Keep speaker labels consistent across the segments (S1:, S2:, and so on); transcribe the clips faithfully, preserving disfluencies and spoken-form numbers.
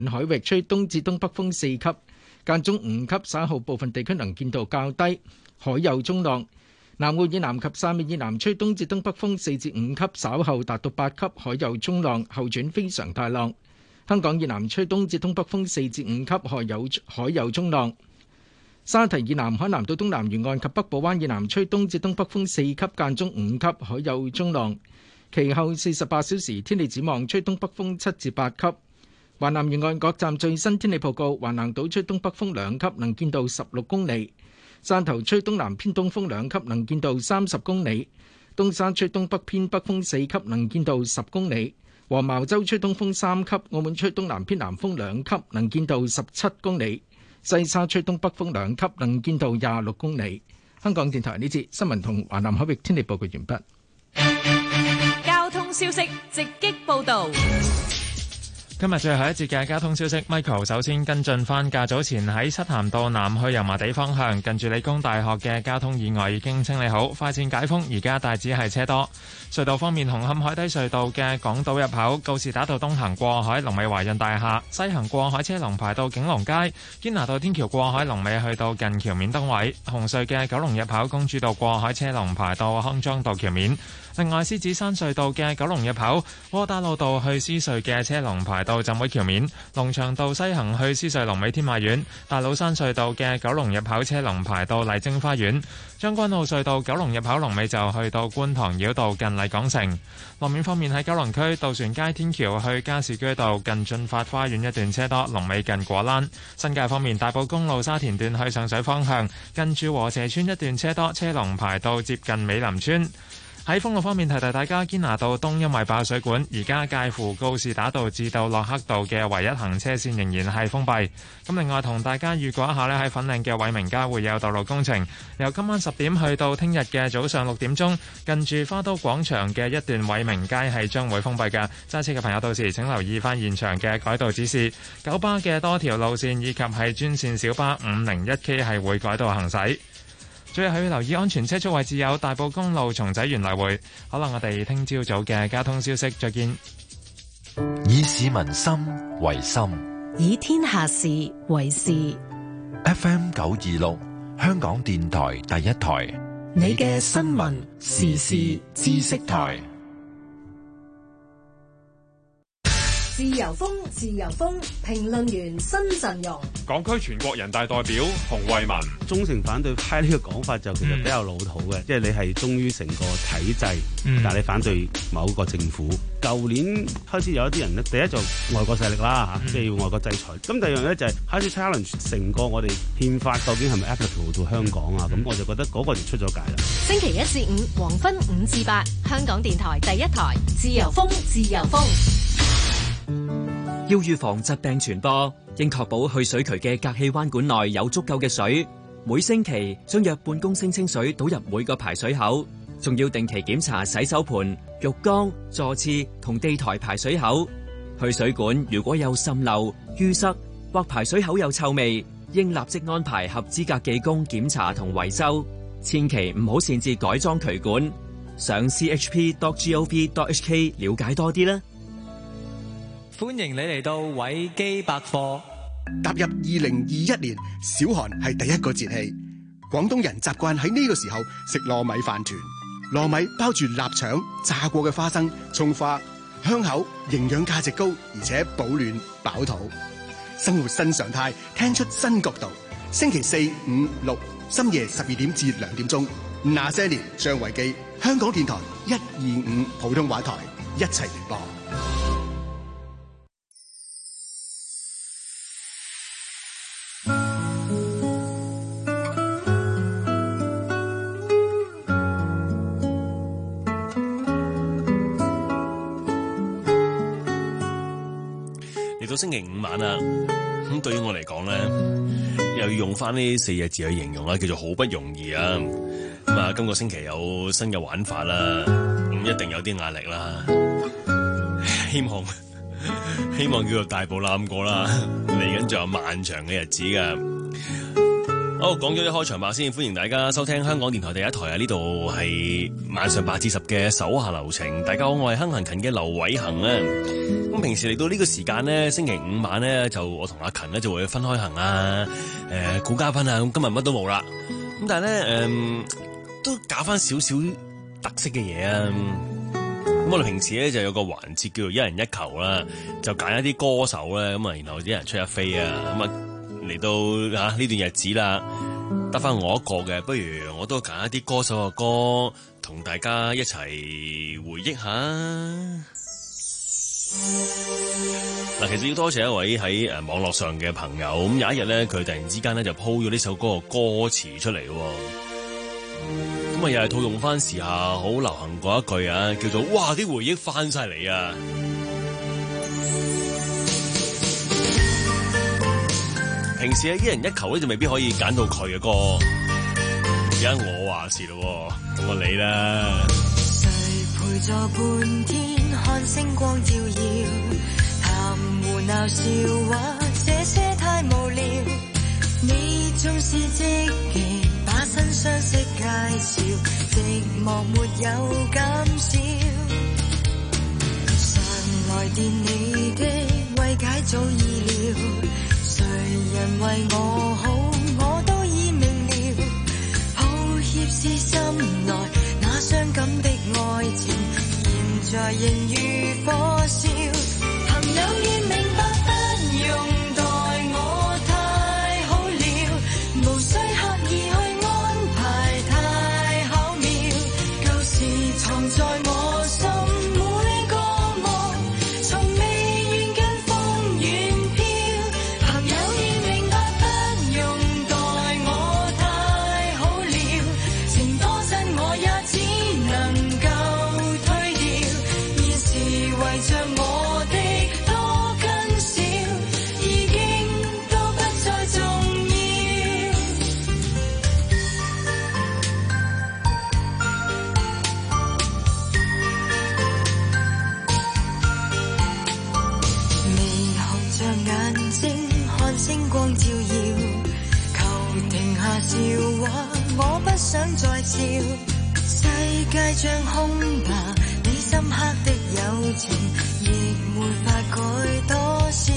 S1: 海域吹東至東北風四級，間中五級，稍後部分地區能見度較低，海有中浪。南澳以南及汕尾以南吹東至東北風四至五級，稍後達到八級，海有中浪，後轉非常大浪。香港以南吹東至東北風四至五級，海有海有中浪。沙堤以南海南到東南沿岸及北部灣以南吹東至東北風四級，間中五級，海有中浪。其後四十八小時天氣展望，吹東北風七至八級。華南沿岸各站最新天氣報告：華南島吹東北風兩級，能見度十六公里；汕頭吹東南偏東風兩級，能見度三十公里；東沙吹東北偏北風四級，能見度十公里；黃茅洲吹東風三級；澳門吹東南偏南風兩級，能見度十七公里；西沙吹東北風兩級，能見度廿六公里。香港電台呢節新聞同華南海域天氣報告完畢。
S2: 交通消息直擊報道。
S3: 今日最後一節嘅交通消息 ，Michael 首先跟進返較早前喺漆咸道南去油麻地方向，近住理工大學嘅交通意外已經清理好，快線解封，而家大致係車多。隧道方面，紅磡海底隧道嘅港島入口告士打道東行過海，龍尾華潤大廈；西行過海車龍排到景隆街，堅拿道天橋過海龍尾去到近橋面燈位。紅隧嘅九龍入口公主道過海車龍排到康莊道橋面。另外，獅子山隧道嘅九龍入口窩打老道去獅隧嘅車龍排到浸會橋面，龍翔道西行去獅隧龍尾天馬苑，大老山隧道嘅九龍入口車龍排到麗晶花園，將軍澳隧道九龍入口龍尾就去到觀塘繞道近麗港城。路面方面喺九龍區渡船街天橋去加士居道近駿發花園一段車多，龍尾近果欄。新界方面，大埔公路沙田段去上水方向近住禾輋村一段車多，車龍排到接近美林村。喺封路方面，提提大家，堅拿道東因為爆水管，而家介乎告士打道至到駱克道嘅唯一行車線仍然係封閉。咁另外同大家預告一下呢，喺粉嶺嘅偉明街會有道路工程，由今晚十點去到聽日嘅早上六點鐘，近住花都廣場嘅一段偉明街係將會封閉嘅。揸車嘅朋友到時請留意翻現場嘅改道指示。九巴嘅多條路線以及係專線小巴五零一 K 係會改道行駛。最後要留意安全車速位置有大埔公路松仔園來回。可能我哋聽朝早嘅交通消息再見。
S4: 以市民心為心，
S5: 以天下事為事。
S4: F M 九二六香港電台第一台，
S5: 你嘅新聞時事知識台。自由風，自由風，評論員新陣容。
S6: 港區全國人大代表洪為民，
S7: 忠誠反對派呢個講法就其實比較老土嘅，即係、嗯、你係忠於成個體制，嗯、但係你反對某個政府。舊年開始有一啲人咧，第一就外國勢力啦嚇，即係、嗯、要外國制裁。咁第二樣咧就係開始 challenge 成個我哋憲法究竟係咪 applicable 到香港啊？咁、嗯、我就覺得嗰個就出咗界啦。
S2: 星期一至五黃昏五至八，香港電台第一台，自由風，自由風。
S8: 要預防疾病傳播，應確保去水渠嘅隔氣彎管內有足夠嘅水。每星期將約半公升清水倒入每個排水口，仲要定期檢查洗手盆、浴缸、座廁同地台排水口。去水管如果有滲漏、淤塞或排水口有臭味，應立即安排合資格技工檢查同維修。千祈唔好擅自改裝渠管。上 c h p dot gov dot h k 了解多啲啦。
S9: 歡迎你嚟到偉基百貨。
S10: 踏入二零二一年，小寒係第一個節氣，廣東人習慣喺呢個時候食糯米飯團。糯米包住臘腸、炸過嘅花生、蔥花，香口，營養價值高，而且保暖飽肚。生活新常態，聽出新角度。星期四、五、六深夜十二點至兩點鐘，那些年張偉基，香港電台一二五普通話台一齊聯播。
S11: 到星期五晚啦，咁對於我嚟講咧，又要用翻呢四隻字去形容啦，叫做好不容易啊！咁啊，今個星期有新嘅玩法啦，咁一定有啲壓力啦。希望希望叫做大步攬過啦，嚟緊仲有漫長嘅日子噶。 好，講咗啲開場白先，歡迎大家收聽香港電台第一台啊！呢度係晚上八至十嘅手下留情。大家好，我係亨行勤嘅劉偉恒啊。咁平時嚟到呢個時間呢，星期五晚呢，就我同阿勤呢就會分開行啊，誒、呃，估嘉賓啊。咁今日乜都冇啦。咁但係咧，誒、呃，都搞翻少少特色嘅嘢啊。咁我哋平時咧就有個環節叫做一人一球啦，就揀一啲歌手咧，咁啊，然後一人出一飛啊，咁啊。嚟到嚇呢段日子啦，得翻我一個嘅，不如我都揀一啲歌手嘅歌，同大家一齊回憶下。嗱，其實要多謝一位喺誒網絡上嘅朋友，咁有一日咧，佢突然之間咧就 po 咗呢首歌嘅歌詞出嚟喎。咁啊，又係套用翻時下好流行嗰一句啊，叫做哇啲回憶翻晒嚟啊！平時一人一球咧就未必可以揀到佢嘅歌，而家我話事咯，咁我你啦。
S12: 誰陪坐半天看星光照耀，談胡鬧笑話，這些太無聊。你縱是積極把新相識介紹，寂寞沒有減少。常來電你的慰解早意料。誰人為我好，我都已明了。抱歉是心內那傷感的愛情，現在仍如火燒。朋友已明白，不用待我太好了，無需刻意去安排太巧妙。舊時藏在我心每個夢，從未願跟風遠飄。朋友已明白，不用待我太好了，情多真我也只能夠推掉。現時圍着我的多跟少，已經都不再重要。微紅着眼睛看星光照耀，求停下笑話，我不想再笑。世界像空白，你深刻的友情亦沒法改多少。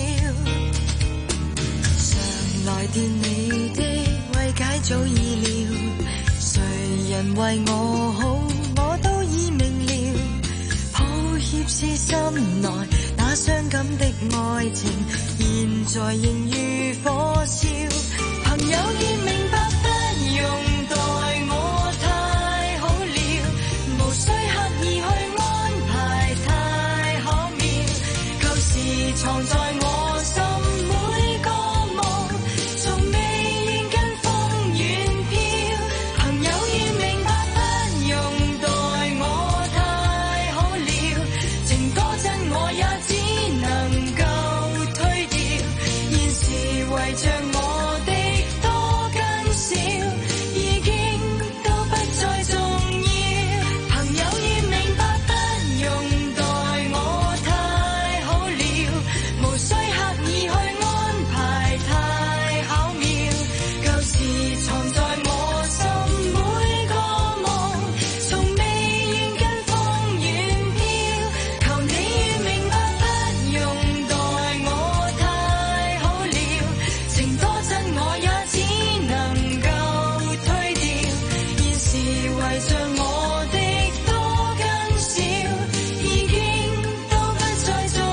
S12: 常來電你的慰解早意料，誰人為我好，我都已明了。抱歉是心內那傷感的愛情，現在仍如火燒。朋友已明白，不用待我太好了，無需刻意去安排太巧妙。舊時藏在我心每個夢，從未願跟風遠飄。朋友已明白，不用待我太好了，情多真我也只能夠推掉。現時圍着我的多跟少，已經都不再重要。朋友已明白，不用待我太好了，無需刻意去安排太巧妙。舊時藏在我心每個夢，從未願跟風遠飄。求你已明白，不用待我太好了，情多真我也只能夠推掉。現時圍着我的多跟少，已經都不再重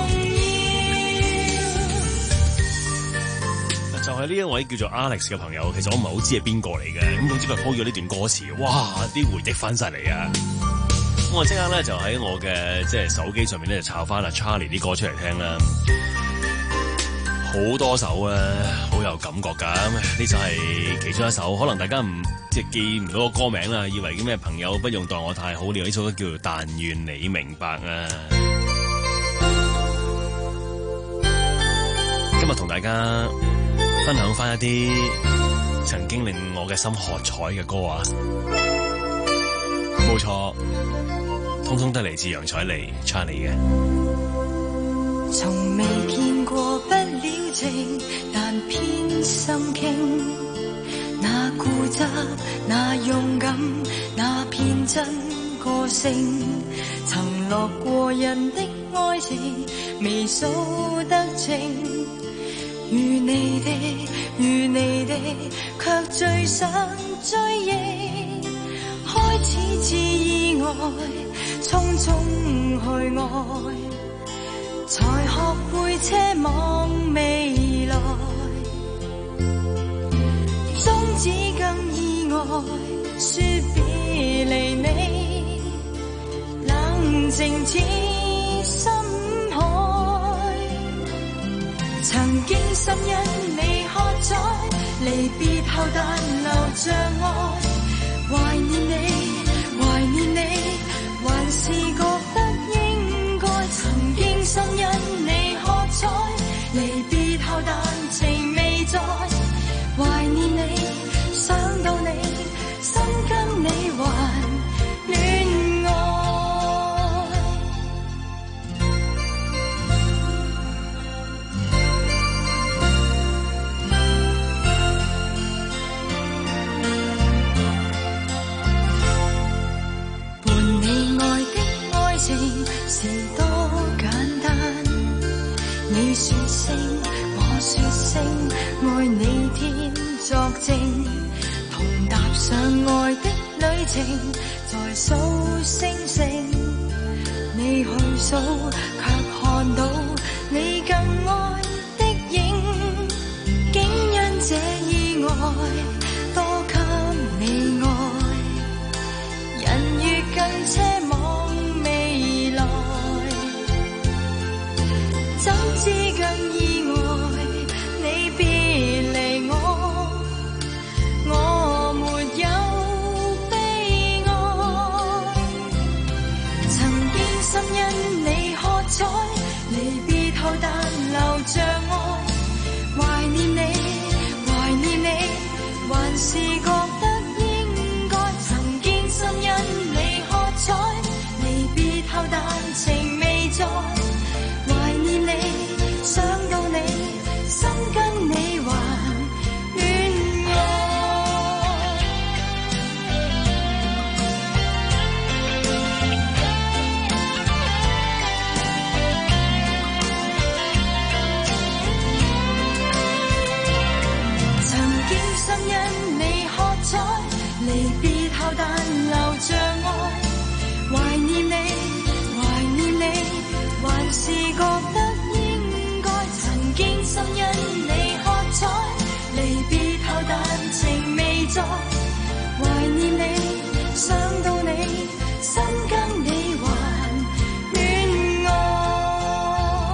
S12: 要。
S11: 就係呢一位叫做 Alex 嘅朋友，其實我唔係好知係邊個嚟嘅，咁總之佢 po 咗呢段歌詞，哇！啲回憶翻晒嚟啊！咁我即刻咧就喺我嘅即係手機上面咧就抄翻阿 Charlie 啲歌出嚟聽啦，好多首啊，好有感覺㗎。呢就係其中一首，可能大家唔即係記唔到個歌名啦，以為叫咩朋友不用待我太好了，呢首歌叫做但願你明白啊！今日同大家分享翻一啲曾經令我嘅心喝彩嘅歌啊，冇錯，通通都嚟自楊采妮 Charlie 嘅。
S12: 從未見過不了情，但偏心傾， 那固執，那勇敢，那偏真個性，曾落過人的愛情，未數得清。如你的，如你的，卻最想追憶。開始自意外，匆匆去愛，才學會奢望未來。終止更意外，說別離你，冷靜似深海。曾經心因你喝彩，離別後但留着愛。懷念你，懷念你，還是覺得應該。曾經心因你喝彩，離別後但情未在。懷念你，想到你，心跟你還戀愛。是多簡單，你說聲，我說聲，愛你天作證，同踏上愛的旅程，在數星星，你去數，卻看到你更愛的影，竟因這意外多給你愛，人越更奢望。怎知更意外，你別離我，我沒有悲哀。曾經心因你喝彩，離別後但留着愛。懷念你，懷念你，還是覺得應該。曾經心因你喝彩，離別後但情未在。想到你，心跟你還戀愛。曾經心因你喝彩，離別後但留着愛。懷念你，懷念你，還是覺得曾經心因你喝彩，離別後但情未在。懷念你，想到你，心跟你還戀愛。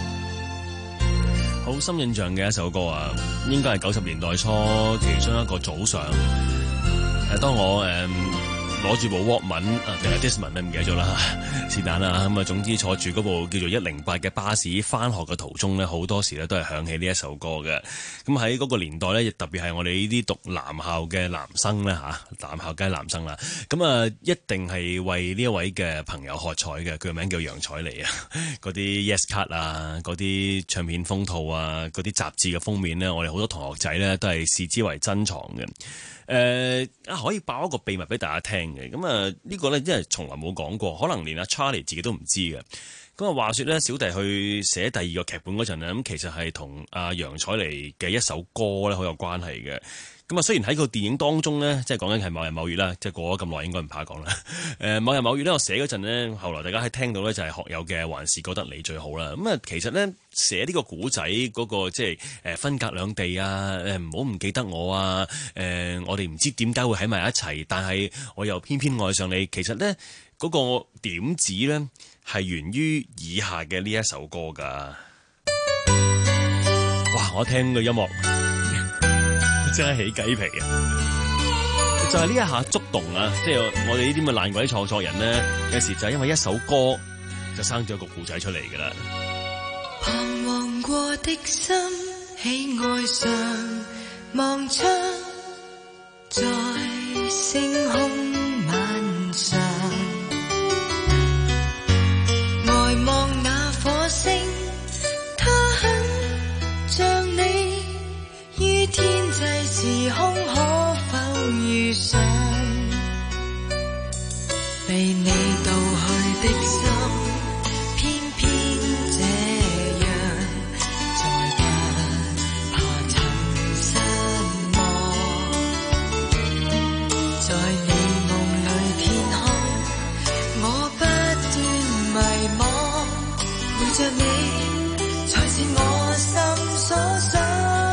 S11: 好深印象嘅一首歌啊，應該係九十年代初其中一個早上。誒，當我誒攞住部 Walkman 啊定係 Discman 咧，唔記得咗啦，是但啦。咁啊，總之坐住嗰部叫做一零八嘅巴士翻學嘅途中咧，好多時咧都係響起呢一首歌嘅。咁喺嗰個年代咧，特別係我哋呢啲讀男校嘅男生咧嚇，男校梗係男生啦。咁啊，一定係為呢一位嘅朋友喝彩嘅。佢個名叫楊采妮啊。嗰啲 Yes Card 啊，嗰啲唱片封套啊，嗰啲雜誌嘅封面咧，我哋好多同學仔咧都係視之為珍藏嘅。誒啊、呃，可以爆一個秘密俾大家聽嘅。咁啊，呢個咧，因為從來冇講過，可能連阿 Charlie 自己都唔知嘅。咁啊，話說咧，小弟去寫第二個劇本嗰陣咧，咁其實係同阿楊采妮嘅一首歌咧好有關係嘅。咁啊，雖然喺個電影當中咧，即係講緊係某日某月啦，即係過咗咁耐，應該唔怕講啦。誒，某日某月咧，我寫嗰陣咧，後來大家喺聽到咧就係學友嘅《還是覺得你最好》啦。咁啊，其實咧寫呢個古仔嗰個即係誒分隔兩地啊，誒唔好唔記得我啊，誒我哋唔知點解會喺埋一齊，但係我又偏偏愛上你。其實咧嗰個點子咧係源於以下嘅呢一首歌㗎。哇！我聽個音樂真係起雞皮啊！就係呢一下觸動啊！即係我哋呢啲咁嘅爛鬼創作人咧，有時就係因為一首歌就生咗一個故仔出嚟㗎啦。
S12: 彷徨過的心，喜愛上望窗，在星空晚上，呆望那火星，它很像你於天際。 際時空可否遇上？被你盜去的心，偏偏這樣，再不怕曾失望。在你夢裏天空，我不斷迷惘，陪着你才是我心所想。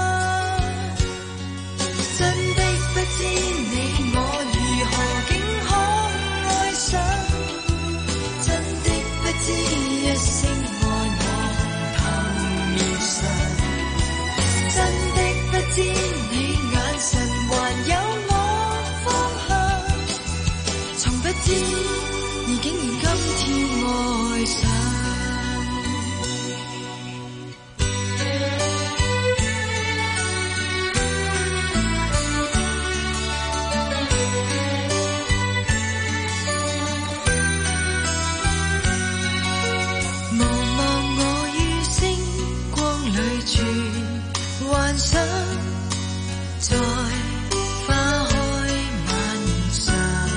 S12: 真的不知你我如何竟可愛上，真的不知一聲愛我頭面上，真的不知你眼神還有我方向，從不知而竟然今天愛上。在花開晚上，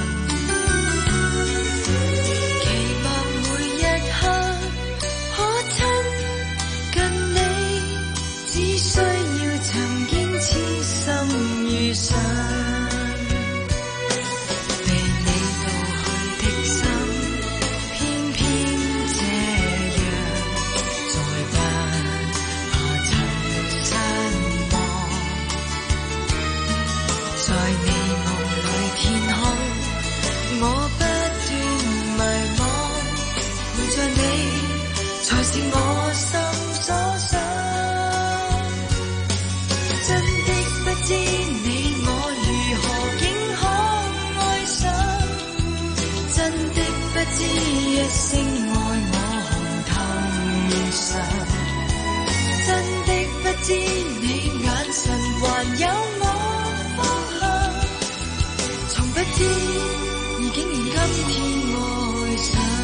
S12: 期望每一刻可親近你，只需要曾經痴心遇上，被你盜去的心，偏偏這樣，再不怕曾失望。在你夢裏天空，我不斷迷惘，陪着你才是我心所想。真的不知你我如何竟可愛上，真的不知一聲愛我紅透面上，真的不知你眼神還有我不知，而竟然今天愛上。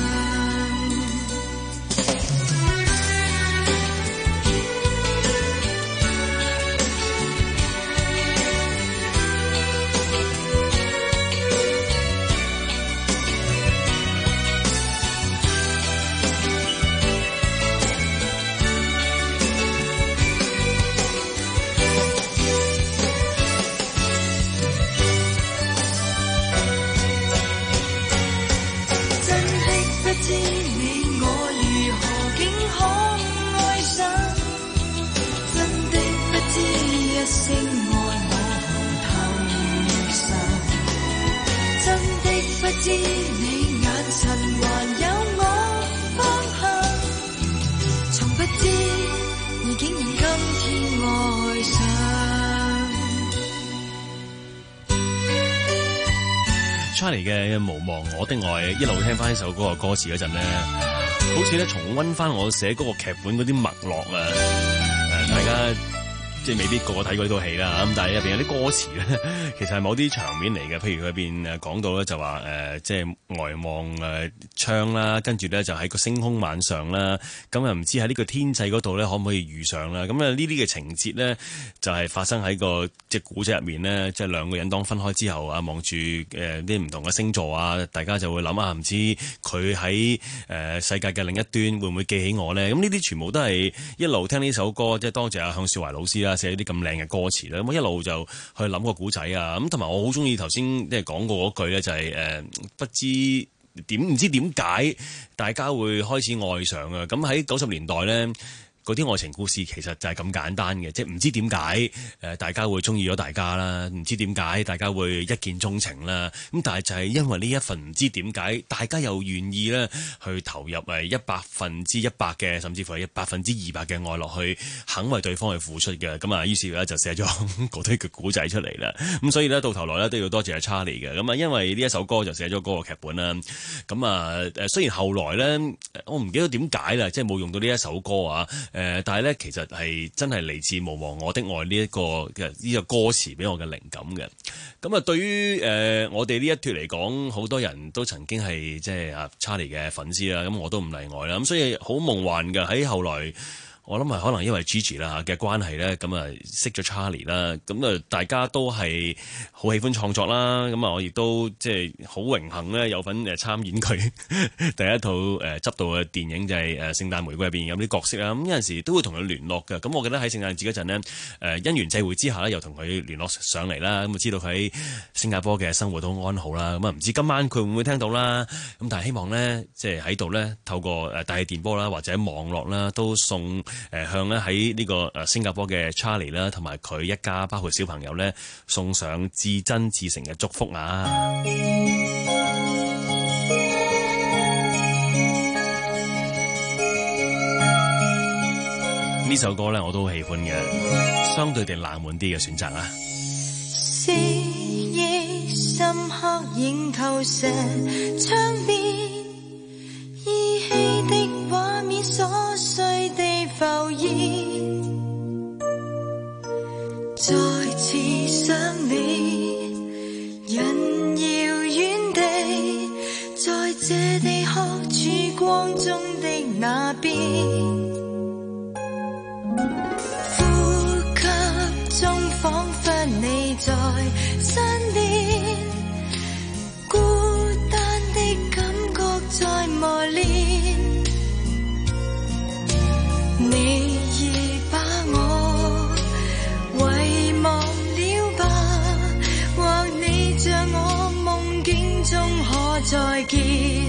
S12: 知你眼神還有我方向，從不知而竟然今天愛上。
S11: Charlie 嘅無忘我的愛，一路聽翻呢首歌嘅歌詞嗰陣咧，好似咧重溫翻我寫嗰個劇本嗰啲脈絡啊！誒，大家即係未必個個睇過呢套戲啦，咁但係入邊有啲歌詞咧，其實係某啲場面嚟嘅。譬如佢入邊誒講到咧，就話誒即係呆望誒窗啦，跟住咧就喺個星空晚上啦，咁又唔知喺呢個天際嗰度咧可唔可以遇上啦？咁啊呢啲嘅情節咧就係發生喺個即係古仔入面咧，即係兩個人當分開之後啊，望住誒啲唔同嘅星座啊，大家就會諗啊，唔知佢喺誒世界嘅另一端會唔會記起我咧？咁呢啲全部都係一路聽呢首歌，即係多謝阿向少華老師啦。寫啲咁靚嘅歌詞啦，咁一路就去諗個古仔啊，咁同埋我好中意頭先即係講過嗰句咧，就係誒不知點唔知點解大家會開始愛上啊，咁喺九十年代咧。嗰啲愛情故事其實就係咁簡單嘅，即係唔知點解誒大家會中意咗大家啦，唔知點解大家會一見鍾情啦，咁但係就係因為呢一份唔知點解，大家又願意咧去投入誒一百分之一百嘅，甚至乎係百分之二百嘅愛落去，肯為對方去付出嘅，咁啊於是咧就寫咗嗰堆嘅古仔出嚟啦。咁所以咧到頭來咧都要多謝阿 Charlie 嘅，咁啊因為呢一首歌就寫咗嗰個劇本啦。咁啊誒雖然後來咧我唔記得點解啦，即係冇用到呢一首歌啊。誒、呃，但係咧，其實係真係嚟自《無忘我的愛》呢、這、一個嘅呢、這個歌詞俾我嘅靈感嘅。咁啊，對於誒、呃、我哋呢一脫嚟講，好多人都曾經係即係阿 Charlie 嘅粉絲啦。咁我都唔例外啦。咁所以好夢幻嘅喺後來， 我諗係可能因為 Gigi 啦嘅關係咧，咁啊識咗 Charlie 啦，咁啊大家都係好喜歡創作啦，咁啊我亦都即係好榮幸咧有份誒參演佢第一套誒執導嘅電影就係誒聖誕玫瑰入邊有啲角色啦，咁有陣時都會同佢聯絡嘅，咁我記得喺聖誕節嗰陣呢，誒因緣際會之下咧又同佢聯絡上嚟啦，咁啊知道佢喺新加坡嘅生活都安好啦，咁啊唔知今晚佢會唔會聽到啦，咁但係希望咧即係喺度咧透過誒大氣電波啦或者網絡啦都送誒向咧喺呢個誒新加坡嘅 Charlie 啦，同埋佢一家包括小朋友咧，送上至真至誠嘅祝福啊！呢首歌咧我都好喜歡嘅，相對地冷門啲嘅選擇啊！
S12: 記憶深刻映透射窗邊依稀的畫面，瑣碎地浮現，再次想你，人遙遠地，在這地殼曙光中的那邊，呼吸中彷彿你在身邊，孤單的感覺在磨練，你已把我遺忘了吧，或你像我夢境中可再見，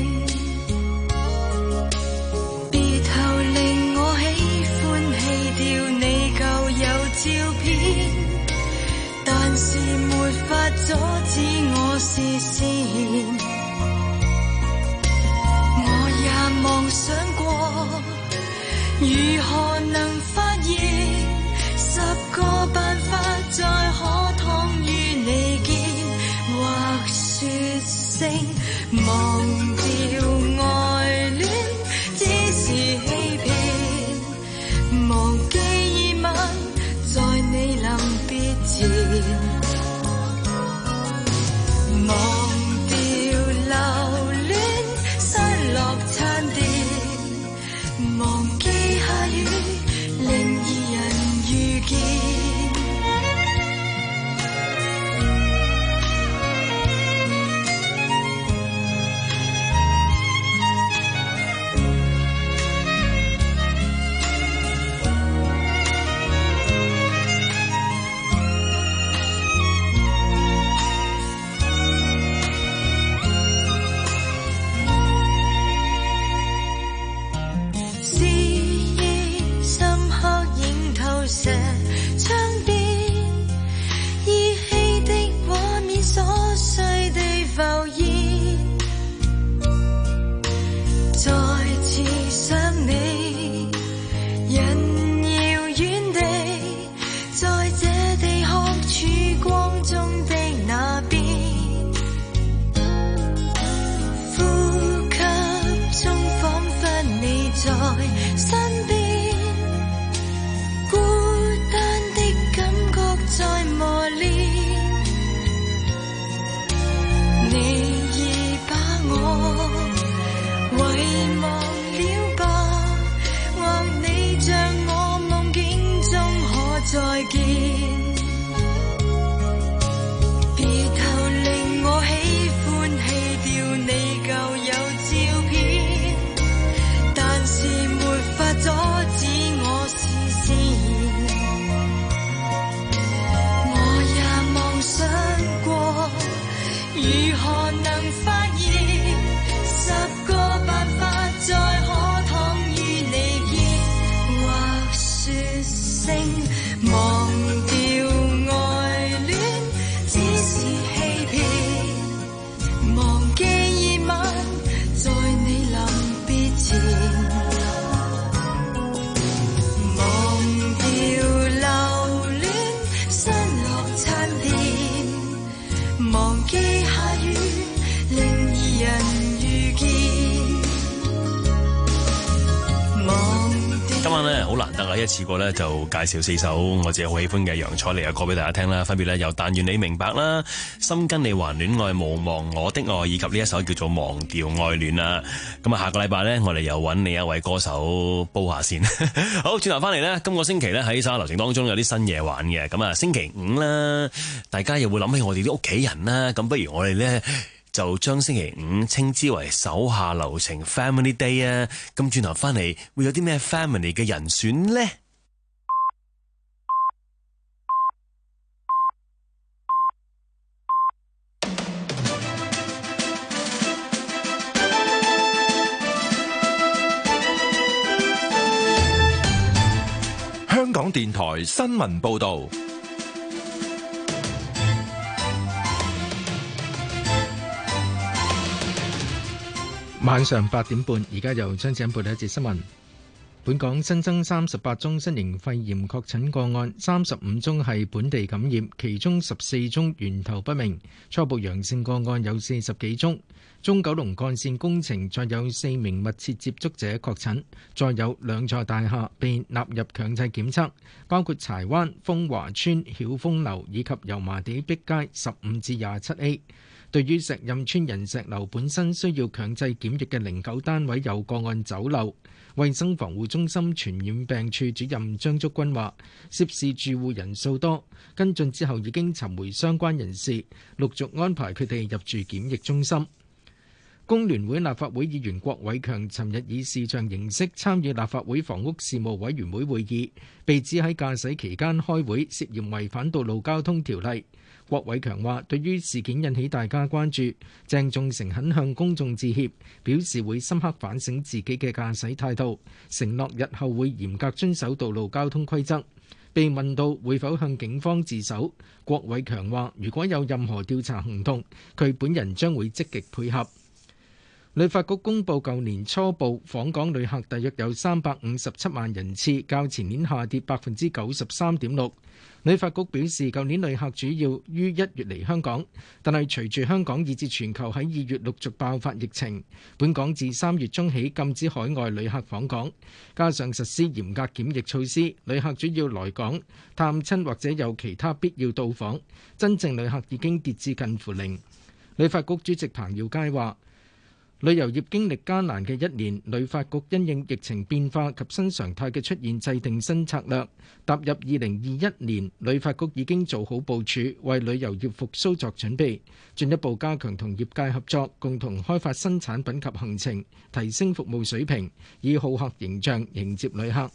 S12: 別後令我喜歡棄掉你舊有照片，但是沒法阻止我視線，我也妄想過如何能發現十個辦法再可躺於你肩，或說聲忘掉愛戀只是欺騙，忘記已晚在你臨別前，忘掉留戀失落餐墊，忘記下雨令二人遇見。射窗邊依稀的畫面，瑣碎地浮現，再次想你，人遙遠地，在這地殼曙光中的那邊，呼吸中彷彿你在身邊，在磨練，你已把我遺忘了吧，或你像我夢境中可再見，別後令我喜歡棄掉你舊有照片，但是沒法阻止我視線，想過如何能發現十個辦法再可躺於你肩，或說聲忘掉
S11: 一次過咧就介紹四首我自己好喜歡嘅楊采妮嘅歌俾大家聽啦，分別咧有但願你明白啦、心跟你還戀愛、無忘我的愛，以及呢一首叫做忘掉愛戀啦。咁啊，下個禮拜咧我哋又揾另一位歌手煲下先。好，轉頭翻嚟咧，今個星期咧喺手下留情當中有啲新嘢玩嘅。咁啊，星期五啦，大家又會諗起我哋啲屋企人啦，咁不如我哋咧就將星期五稱之為手下留情 Family Day 啊！咁轉頭翻嚟會有啲咩 family 嘅人選呢？
S4: 香港電台新聞報導。
S1: 晚上八點半，而家由張子欣報道一節新聞。本港新增三十八宗新型肺炎確診個案，三十五宗係本地感染，其中十四宗源頭不明。初步陽性個案有四十幾宗。中九龍幹線工程再有四名密切接觸者確診，再有兩座大廈被納入強制檢測，包括柴灣豐華邨曉豐樓以及油麻地碧街十五至廿七 A。對於石蔭村人石樓本身需要強制檢疫嘅零九單位有個案走漏，衛生防護中心傳染病處主任張竹君話：涉事住戶人數多，跟進之後已經尋回相關人士，陸續安排佢哋入住檢疫中心。工聯會立法會議員郭偉強尋日以視像形式參與立法會房屋事務委員會會議，被指喺駕駛期間開會，涉嫌違反道路交通條例。郭偉強話：對於事件引起大家關注，鄭仲誠懇向公眾致歉，表示會深刻反省自己嘅駕駛態度，承諾日後會嚴格遵守道路交通規則。被問到會否向警方自首，郭偉強話：如果有任何調查行動，佢本人將會積極配合。旅發局公布舊年初步訪港旅客大約有三百五十七萬人次，較前年下跌百分之九十三點六。旅發局表示，舊年旅客主要於一月嚟香港，但係隨住香港以至全球喺二月陸續爆發疫情，本港自三月中起禁止海外旅客訪港，加上實施嚴格檢疫措施，旅客主要來港探親或者有其他必要到訪，真正旅客已經跌至近乎零。旅發局主席彭耀佳話：旅遊業經歷艱難嘅一年，旅發局因應疫情變化及新常態嘅出現，制定新策略。踏入二零二一年，旅發局已經做好部署，為旅遊業復甦作準備，進一步加強同業界合作，共同開發新產品及行程，提升服務水平，以好客形象迎接旅客。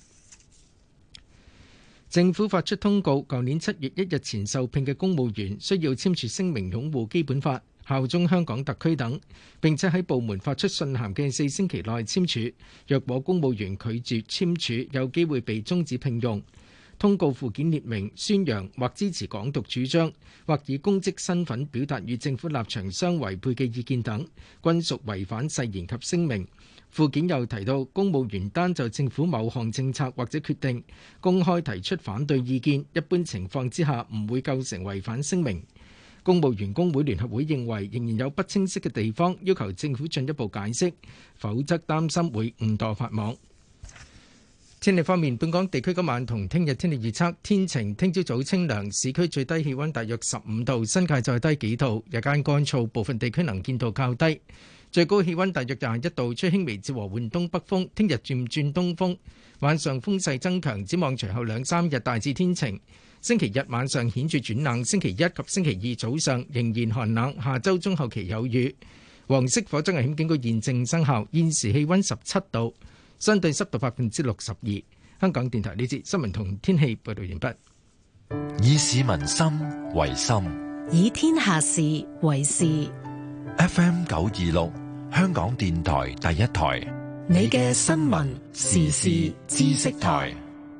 S1: 政府發出通告，舊年七月一日前受聘嘅公務員需要簽署聲明擁護基本法、效忠香港特區等，並且喺部門發出信函嘅四星期內簽署。若果公務員拒絕簽署，有機會被終止聘用。通告附件列明，宣揚或支持港獨主張，或以公職身份表達與政府立場相違背嘅意見等，均屬違反誓言及聲明。附件又提到，公務員單就政府某項政策或者決定公開提出反對意見，一般情況之下唔會構成違反聲明。公務員工會聯合會認為仍然有不清晰嘅地方，要求政府進一步解釋，否則擔心會誤墮法網。天氣方面，本港地區今晚同聽日天氣預測天晴，聽朝早清涼，市區最低氣溫大約十五度，新界再低幾度，日間乾燥，部分地區能見度較低，最高氣溫大約廿一度，吹輕微至和緩東北風，聽日漸轉東風，晚上風勢增強，展望隨後兩三日大致天晴。星期日晚上顯著轉冷，星期一及星期二早上仍然寒冷，下周中後期有雨。黃色火災危險警告現正生效，現時氣溫十七度，相對濕度百分之六十二。香港電台呢節新聞同天氣報道完畢。
S4: 以市民心為心，
S2: 以天下事為事。
S4: F M 九二六，香港電台第一台，
S2: 你嘅新聞時事知識台。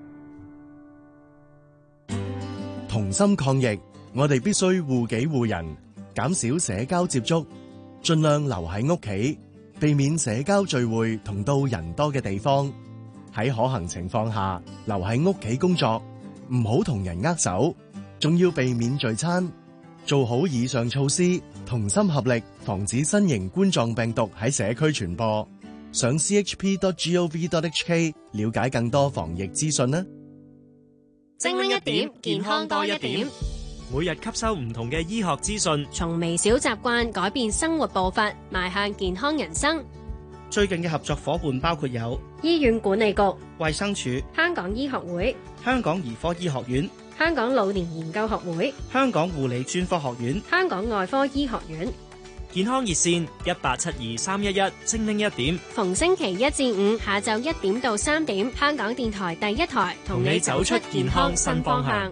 S13: 同心抗疫，我哋必須護己護人，減少社交接觸，盡量留喺屋企，避免社交聚會同到人多嘅地方。喺可行情況下，留喺屋企工作，唔好同人握手，仲要避免聚餐。做好以上措施，同心合力，防止新型冠狀病毒喺社區傳播。 上 c h p dot gov dot h k 了解更多防疫資訊啦。
S2: 精靈一點，健康多一點。
S14: 每日吸收唔同嘅醫學資訊，
S2: 從微小習慣改變生活步伐，邁向健康人生。
S15: 最近嘅合作伙伴包括有
S2: 醫院管理局、
S15: 衛生署、
S2: 香港醫學會、
S15: 香港兒科醫學院、
S2: 香港老年研究學會、
S15: 香港護理專科學院、
S2: 香港外科醫學院。
S14: 健康熱線一八七二三一一，精靈一點。
S2: 逢星期一至五下晝一點到三點，香港電台第一台同你走出健康新方向。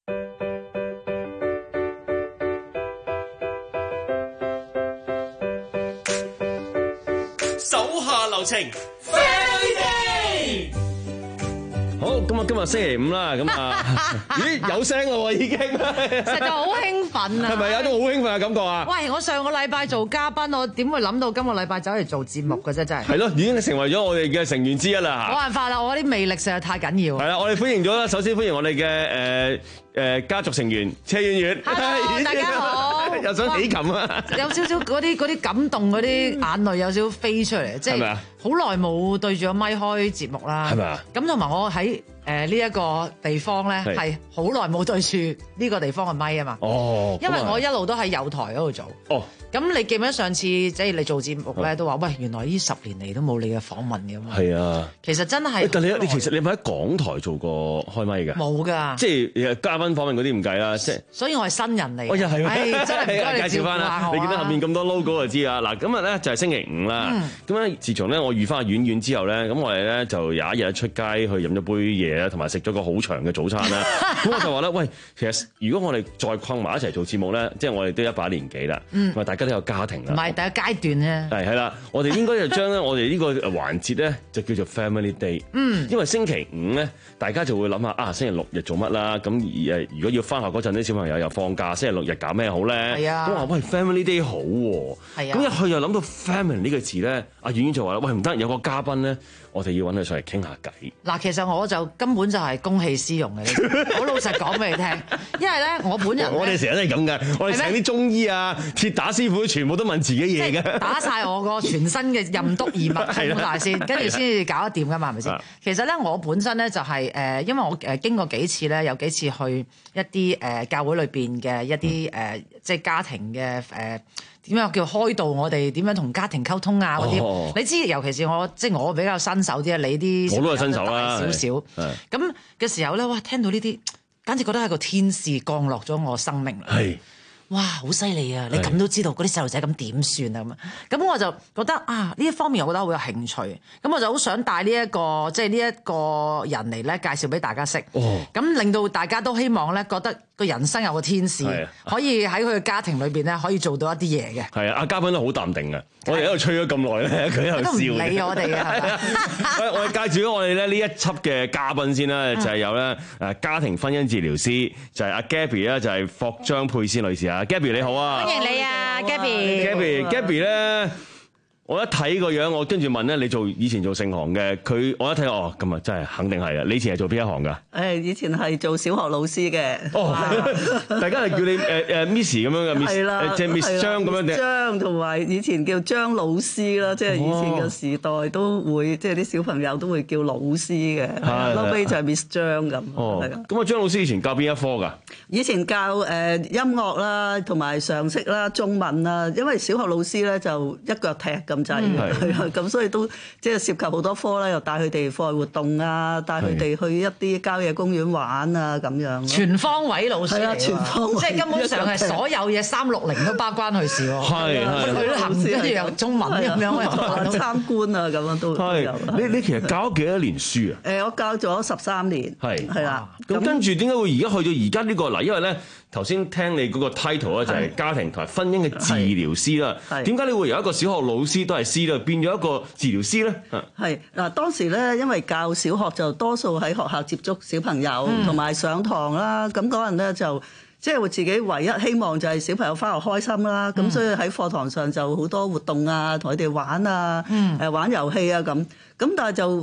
S11: 手下留情 ，Family Day。好，咁啊，今日星期五啦，咁啊，咦，有聲咯，已經，
S16: 實在好興奮啊！
S11: 係咪有種好興奮嘅感覺啊？
S16: 喂，我上個禮拜做嘉賓，我點會諗到今個禮拜走嚟做節目嘅啫？真係。
S11: 係咯，已經成為咗我哋嘅成員之一啦嚇。
S16: 冇辦法啦，我啲魅力實在太緊要。
S11: 係啦，我哋歡迎咗啦，首先歡迎我哋嘅誒誒家族成員車婉婉。
S16: Hello，大家好。
S11: 又想起琴啊？
S16: 有少少嗰啲嗰啲感動，嗰啲眼淚有少少飛出嚟，即係好耐冇對住個咪開節目啦。
S11: 係咪啊？
S16: 咁同埋我喺誒呢一個地方咧，係好耐冇對住呢個地方嘅咪啊嘛。哦。因為我一路都喺友台嗰度做。哦。咁你記唔記得上次即係你做節目咧，都話喂，原來呢十年嚟都冇你嘅訪問嘅嘛。係啊。其實真係。但你你其實你咪喺港台做過開咪㗎？冇㗎。即係嘉賓訪問嗰啲唔計啦，即係。所以我係新人嚟。我又係。係真係唔該你介紹翻啦。你見到後面咁多 logo 就知啊。嗱，今日咧就係星期五啦。咁咧，自從咧我遇翻阿婉婉之後咧，咁我哋咧就有一日出街去飲咗杯嘢啦，同埋食咗個好長嘅早餐啦。咁我就話咧，喂，其實如果我哋再困埋一齊做節目咧，即係我哋都一把年紀啦，咁啊大家都有家庭啦。唔係第一階段啫。係係啦，我哋應該就將咧我哋呢個環節咧就叫做 Family Day。嗯。因為星期五咧，大家就會諗下啊，星期六日做乜啦？咁誒，如果要翻學嗰陣啲小朋友又放假，星期六日搞咩好咧？係啊。咁話喂 Family Day 好喎。係啊。咁一去又諗到 family 呢個字咧，阿婉婉就話喂，唔得，有個嘉賓咧，我哋要揾佢上嚟傾下偈。嗱，其實我就根本就係公器私用嘅，好老實講俾你聽。因為咧，我本人我哋成日都係咁嘅，我哋請啲中醫啊、鐵打師傅，全部都問自己嘢嘅。打晒我個全身嘅任督二脈通晒先，跟住先至搞得掂噶嘛，係咪先？其實咧，我本身咧就係、是、誒、呃，因為我誒經過幾次咧，有幾次去一啲誒、呃、教會裏邊嘅一啲誒、呃，即係家庭嘅誒。呃點樣叫開導我哋點樣同家庭溝通啊嗰啲？哦、你知，尤其是我即係我比較新手啲啊，你啲我都係新手啦，少少。咁嘅時候咧，哇！聽到呢啲，簡直覺得係個天使降落咗我生命啦。係。哇！好犀利啊！你咁都知道嗰啲細路仔咁點算啊？咁咁我就覺得啊，呢一方面我覺得好有興趣。咁我就好想帶呢、這、一個即係呢一個人嚟咧，介紹俾大家識。哦。咁令到大家都希望咧，覺得個人生有個天使，可以喺佢嘅家庭裏邊咧，可以做到一啲嘢嘅。係啊，阿嘉賓都好淡定嘅。我哋喺度吹咗咁耐咧，佢喺度笑。都唔理我哋嘅。喂，我哋介紹咗我哋咧呢一輯嘅嘉賓先啦，就係、是、有咧誒家庭婚姻治療師，就係、是、阿 Gabby 咧，就係霍張佩斯女士啊。Gabby 你好啊！歡迎你啊 Gabby。Gabby Gabby 咧，我一睇個樣，我跟住問咧，你做以前做聖行嘅，佢我一睇哦，咁啊真係肯定係啊！你以前係做邊一行㗎？誒，以前係做小學老師嘅。哦，大家係叫你誒誒 Miss 咁樣嘅 Miss，係啦，即係 Miss 張咁樣嘅。張同埋以前叫張老師啦，即係以前嘅時代都會，即係啲小朋友都會叫老師嘅。係，後尾就係 Miss 張咁。哦，咁啊，張老師以前教邊一科㗎？以前教誒音樂啦，同埋常識啦、中文啦，因為小學老師咧就一腳踢咁滯嘅，係啊，咁所以都即係涉及好多科啦，又帶佢哋課外活動啊，帶佢哋去一啲郊野公園玩啊咁樣。全方位老師嚟啊，全方位，即係根本上係所有嘢三六零都包關佢事喎。係係，去旅行跟住又中文咁樣，又參觀啊咁樣都有。你你其實教咗幾多年書啊？誒，我教咗十三年。係係啦。咁跟住點解會而家去到而家呢個嗱？因為咧頭先聽你嗰個 title 咧就係家庭同埋婚姻嘅治療師啦。點解你會由一個小學老師都係師啦，變咗一個治療師咧？係嗱，當時咧因為教小學就多數喺學校接觸小朋友同埋、嗯、上堂啦，咁嗰陣咧就即係我自己唯一希望就係小朋友返學開心啦，咁、嗯、所以喺課堂上就好多活動啊，同佢哋玩啊，誒、嗯、玩遊戲啊咁，咁但係就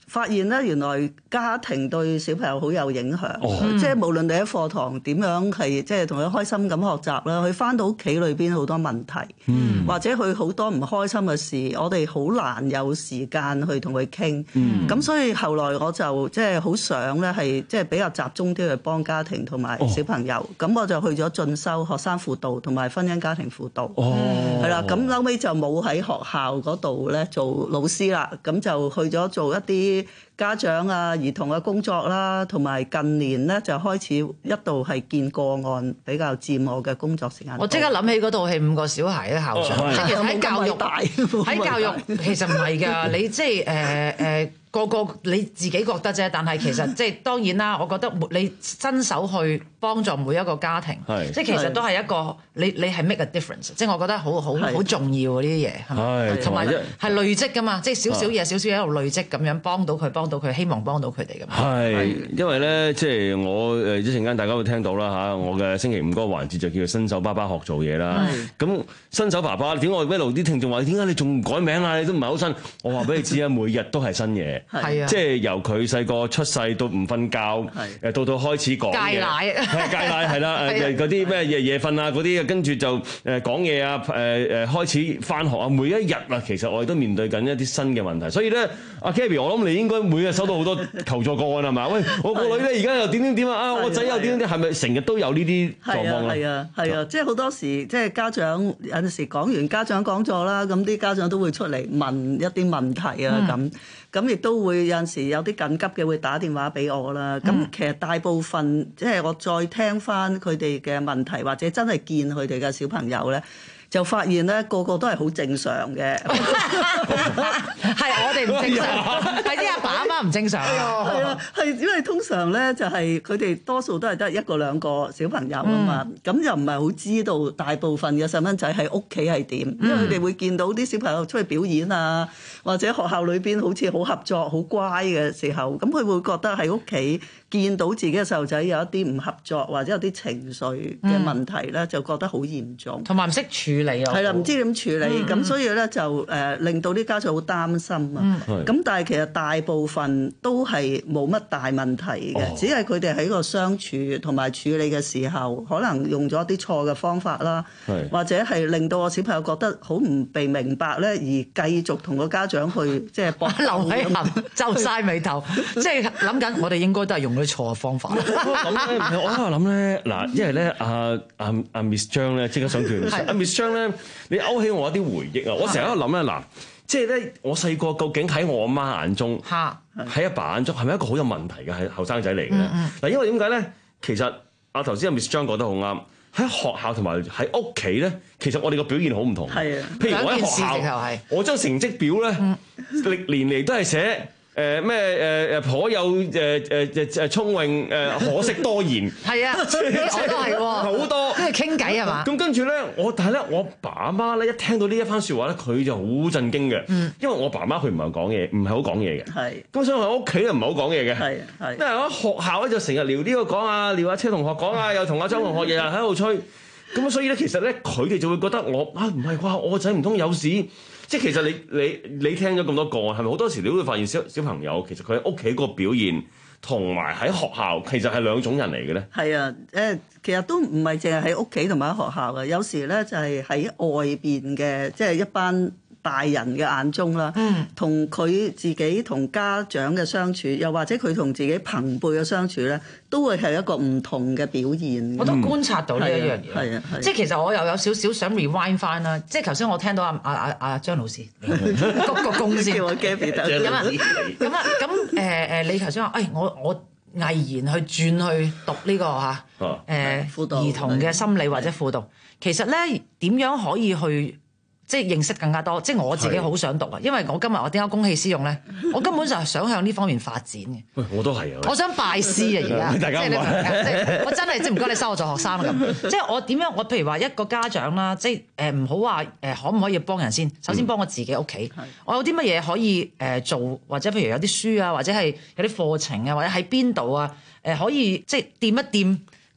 S17: 發現咧，原來家庭對小朋友好有影響，
S11: 哦、
S17: 即係無論你喺課堂點樣係即係同佢開心咁學習啦，佢翻到屋企裏邊好多問題，嗯、或者佢好多唔開心嘅事，我哋好難有時間去同佢傾。咁、嗯、所以後來我就即係好想咧係即係比較集中啲去幫家庭同埋小朋友。咁、哦、我就去咗進修學生輔導同埋婚姻家庭輔導，係啦、哦。咁後尾就冇喺學校嗰度咧做老師啦，咁就去咗做一啲家長啊、兒童嘅工作啦，同埋近年咧就開始一度係見個案比較佔我嘅工作時間。
S16: 我即刻諗起嗰套戲《五個小孩》嘅校長，即係喺教育喺教育其實唔係㗎，你即係誒誒個個你自己覺得啫，但係其實即係當然啦，我覺得你伸手去幫助每一個家庭，即係其實都係一個你你係 make a difference， 即係我覺得好好好重要啊呢啲嘢，係同埋係累積㗎嘛，即係少少嘢少少嘢一路累積咁樣幫到佢幫到佢，希望幫到佢哋咁。
S11: 係因為咧，即係我誒一陣間大家會聽到啦嚇，我嘅星期五嗰個環節就叫做新手爸爸學做嘢啦。咁新手爸爸點解我一路啲聽眾話點解你仲唔改名啊？你都唔係好新。我話俾你知啊，每日都係新嘢。係啊，即係由佢細個出世到唔瞓覺，誒到到開始講嘢，戒奶，係戒奶係啦，誒嗰啲咩夜夜瞓啊嗰啲，跟住就誒講嘢啊，誒誒開始返學啊，每一日啊，其實我哋都面對緊一啲新嘅問題，所以咧，阿 Gabby，我諗你應該每日收到好多求助個案係嘛？喂，我個女咧而家又點點點啊，啊我仔又點點點，係咪成日都有呢啲狀況咧？
S17: 係啊係啊，即係好多時即係家長有陣時講完家長講座啦，咁啲家長都會出嚟問一啲問題啊咁。咁亦都會有陣時有啲緊急嘅會打電話俾我啦。咁、嗯、其實大部分即係我再聽翻佢哋嘅問題，或者真係見佢哋嘅小朋友咧，就發現咧個個都係好正常嘅。係
S16: 我哋唔正常，係啲阿爸阿媽唔正常。係
S17: 啊，係因為通常咧就係佢哋多數都係得一個兩個小朋友啊嘛，咁、嗯、又唔係好知道大部分嘅細蚊仔喺屋企係點，因為佢哋會見到啲小朋友出去表演啊，或者學校裏邊好似好合作、好乖嘅時候，咁佢會覺得喺屋企見到自己嘅細路仔有一啲唔合作或者有啲情緒嘅問題咧，嗯、就覺得好嚴重，
S16: 同埋唔識處理啊。係啦，唔知點處理，咁、嗯、所以咧就誒、呃、令到啲家長好擔心啊。咁、嗯、但係其實大部分都係冇乜大問題嘅，哦、只係佢哋喺個相處同埋處理嘅時候，可能用咗啲錯嘅方法啦，是或者係令到個小朋友覺得好唔被明白咧，而繼續同個家長去即係搏劉偉恒皺晒眉頭，即係諗緊我哋應該都係用啲錯嘅方法。我
S11: 喺度諗咧，嗱，因為咧阿阿阿 Miss 張咧即刻想叫阿 Miss 張咧，你勾起我一啲回憶啊！我成日喺度諗咧，嗱，即係咧我細個究竟喺我阿媽眼中，喺阿爸眼中係咪一個好有問題嘅係後生仔嚟嘅咧？嗱，因為點解咧？其實阿頭先阿 Miss 張講得好啱，喺學校同埋喺屋企咧，其實我哋個表現好唔同。係啊，譬如我喺學校，我張成績表咧，歷年嚟都係寫。誒咩誒誒頗有誒誒誒誒聰穎誒可惜多言係啊，我都係喎，好多跟住傾偈係嘛？咁跟住咧，我但係咧，我爸阿媽咧一聽到呢一番説話咧，佢就好震驚嘅，嗯、因為我爸媽佢唔係講嘢，唔係好講嘢嘅，係咁所以喺屋企又唔係好講嘢嘅，係係，因為喺學校咧就成日撩呢個講啊，撩阿車同學講啊，又同阿周同學日日喺度吹，咁所以咧其實咧佢哋就會覺得我啊唔係啩，我個仔唔通有事？即係其實你你你聽咗咁多個案，係咪好多時你都會發現小小朋友其實佢喺屋企個表現同埋喺學校其實係兩種人嚟嘅咧？係啊，誒其實都唔係淨係喺屋企同埋喺學校嘅，有時咧就係喺外邊嘅，即係一班大人嘅眼中啦，同佢、嗯、自己同家長嘅相處，又或者佢同自己朋輩嘅相處咧，都會係一個唔同嘅表現。我都觀察到呢一樣嘢，係啊，即係其實我又有少少想 rewind 翻啦。即係頭先我聽到阿阿阿阿張老師鞠個躬先，咁啊咁啊咁誒誒，你頭先話誒我我毅然去轉去讀呢、這個嚇誒、呃、輔導兒童嘅心理或者輔導，其實咧點樣可以去？即係認識更加多，即係我自己好想讀啊！因為我今日我點解公器私用咧？我根本就係想向呢方面發展嘅。喂，我都係啊！我想拜師啊！而家大家即係你即係我真係即係唔該你收我做學生啦咁。即係我點樣？我譬如話一個家長啦，即係誒唔好話誒可唔可以幫人先？首先幫我自己屋企，嗯、我有啲乜嘢可以誒做，或者譬如有啲書啊，或者係有啲課程啊，或者喺邊度啊誒可以即係掂一掂。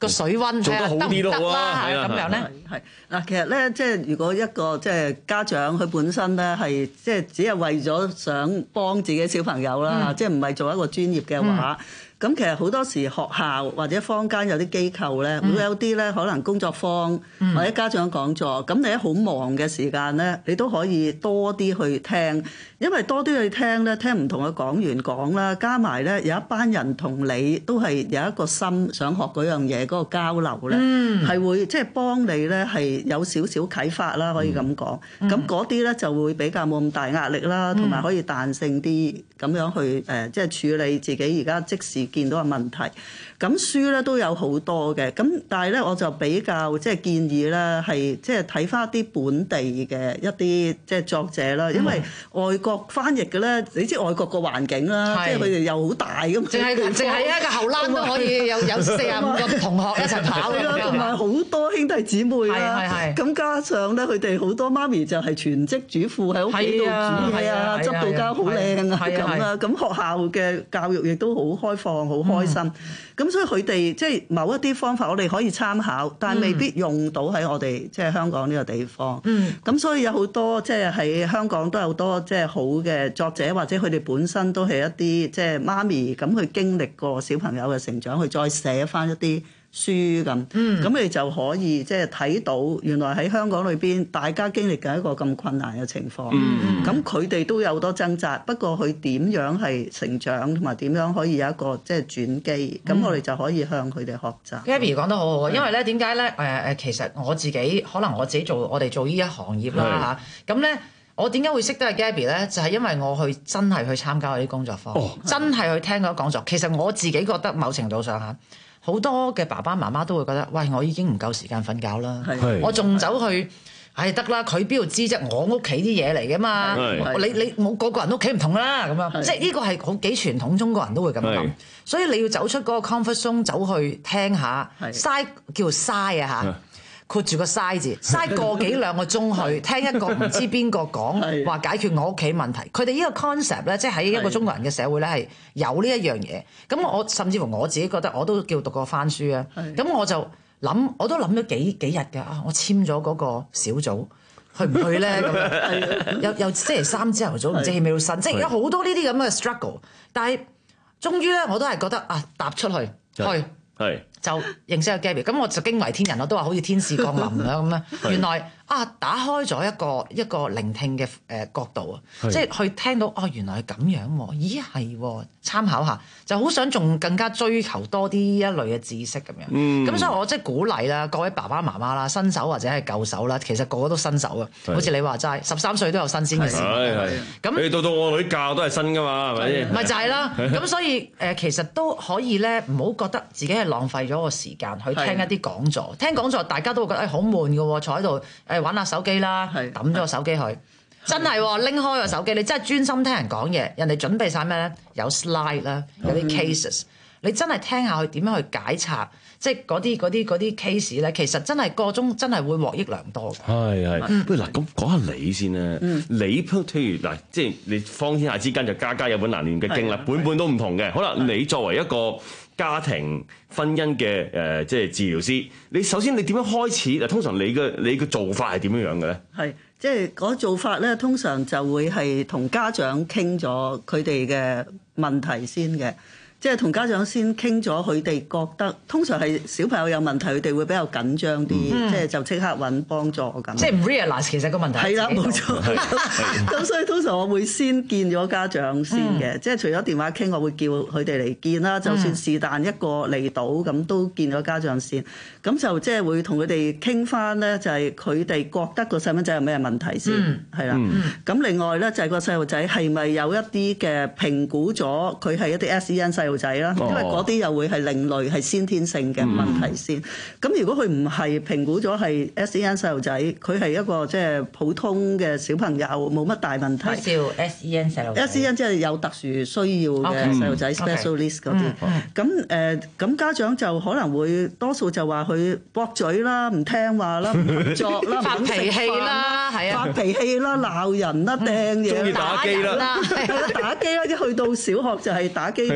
S16: 個水溫
S18: 做得好啲都好啊，
S16: 係啊，咁樣咧
S17: 係嗱，其實咧即係如果一個即係家長佢本身咧係即係只係為咗想幫自己小朋友啦，嗯、即係唔係做一個專業嘅話。嗯咁其實好多時學校或者坊間有啲機構咧，會有啲咧可能工作坊或者家長講座，咁你喺好忙嘅時間咧，你都可以多啲去聽，因為多啲去聽咧，聽唔同嘅講員講啦，加埋咧有一班人同你都係有一個心想學嗰樣嘢，嗰個交流咧，係會即係幫你咧係有少少啟發啦，可以咁講。咁嗰啲咧就會比較冇咁大壓力啦，同埋可以彈性啲咁樣去誒，即係處理自己而家即時見到嘅問題，咁書咧都有好多嘅，咁但係咧我就比較即係建議咧係即係睇翻啲本地嘅一啲即係作者啦，因為外國翻譯嘅咧，你知外國個環境啦，即係佢哋又好大咁，
S16: 淨係淨係一個後欄都可以有有四十五個同學一齊跑啦，
S17: 同埋好多兄弟姊妹啦，咁加上咧佢哋好多媽咪就係全職主婦喺屋企度煮嘢啊，執到間好靚啊咁啦，咁學校嘅教育亦都好開放。好開心，咁、嗯、所以佢哋即係某一啲方法，我哋可以參考，但係未必用到喺我哋即係香港呢個地方。嗯，咁所以有好多即係喺香港都有好多即係好嘅作者，或者佢哋本身都係一啲即係媽咪咁去經歷過小朋友嘅成長，去再寫翻一啲書咁，咁、嗯、你就可以即係睇到原來喺香港裏邊大家經歷緊一個咁困難嘅情況。咁佢哋都有好多掙扎，不過佢點樣係成長同埋點樣可以有一個即係轉機，咁、嗯、我哋就可以向佢哋學習。
S16: Gabby 講得好好啊，因為咧點解咧？誒誒，其實我自己可能我自己做我哋做呢一行業啦嚇，咁咧我點解會識得係 Gabby 咧？就係、是、因為我去真係去參加嗰啲工作坊，哦、真係去聽嗰啲講座。其實我自己覺得某程度上嚇。好多嘅爸爸媽媽都會覺得，喂，我已經唔夠時間瞓覺啦，我仲走去，唉得啦，佢邊度知啫？我屋企啲嘢嚟㗎嘛，你你我個個人屋企唔同啦，咁樣，即係呢個係好幾傳統中國人都會咁諗，所以你要走出嗰個 comfort zone，走去聽下，嘥叫嘥啊嚇。括住個嘥字，嘥個幾兩個鐘去聽一個唔知邊個講話解決我屋企問題。佢哋呢個 concept 咧，即係喺一個中國人嘅社會咧係有呢一樣嘢。咁我甚至乎我自己覺得我都叫讀過番書啊。咁我就諗，我都諗咗幾幾日嘅啊！我簽咗嗰個小組，去唔去咧？咁樣又又星期三朝頭早唔知起唔起到身，即係有好多呢啲咁嘅 struggle。但係終於咧，我都係覺得啊，踏出去去。係就認識咗 Gabby，咁我就驚為天人，我都話好似天使降臨啦咁啦。原來啊，打開咗一個一個聆聽嘅誒角度啊，即係去聽到哦，原來係咁樣喎，咦係喎，參考下，就好想仲更加追求多啲一類嘅知識咁樣。咁、嗯、所以我即係鼓勵啦，各位爸爸媽媽啦，新手或者係舊手啦，其實個個都新手啊，好似你話齋，十三歲都有新鮮嘅事。係係。咁你到到我女教都係新㗎嘛，係咪？咪就係啦。咁所以誒、呃，其實都可以咧，唔好覺得自己係浪費咗個時間去聽一啲講座。聽講座大家都會覺得誒好悶㗎喎，坐喺度誒玩下手機啦，抌咗個手機去，真係拎開個手機，你真係專心聽人講嘢，人哋準備晒咩咧？有 slide 啦，有啲 cases，、嗯、你真係聽下佢點樣去解拆，即係嗰啲嗰啲嗰啲 case 咧，其實真係個中真係會獲益良多嘅。係係，嗯、不如嗱咁講下你先啦，嗯、你譬如嗱，即係你方天下之間就家家有本難念嘅經啦，本本都唔同嘅。好啦，你作為一個家庭婚姻嘅誒、呃，即係治療師。你首先你點樣開始？嗱，通常你嘅你嘅做法係點樣樣嘅咧？係即係嗰做法咧，通常就會係同家長傾咗佢哋嘅問題先嘅。即係同家長先傾咗，佢哋覺得通常係小朋友有問題，佢哋會比較緊張啲，嗯、即係就即刻揾幫助咁。即係唔 realize 其實個問題係啦，冇錯。咁所以通常我會先見咗家長先嘅，嗯、即係除咗電話傾，我會叫佢哋嚟見啦。就算是但一個嚟到咁，都見咗家長先。咁就即係會同佢哋傾翻咧，就係佢哋覺得個細蚊仔有咩問題先，係啦。咁另外咧就係個細路仔係咪有一啲嘅評估咗佢係一啲 S E N 細路仔啦，因為嗰啲又會係另類係先天性嘅問題先。咁、嗯、如果佢唔係評估咗係 S E N 細路仔，佢係一個即係普通嘅小朋友，冇乜大問題。叫 S E N 細路仔 S E N 即係有特殊需要嘅細路仔 specialist 嗰啲。咁誒咁家長就可能會多數就話佢駁嘴啦，唔聽話啦，唔合作啦，發脾氣啦，係啊，發脾氣啦，鬧人啦，掟嘢，中意打機啦，打機啦，一去到小學就係打機。課金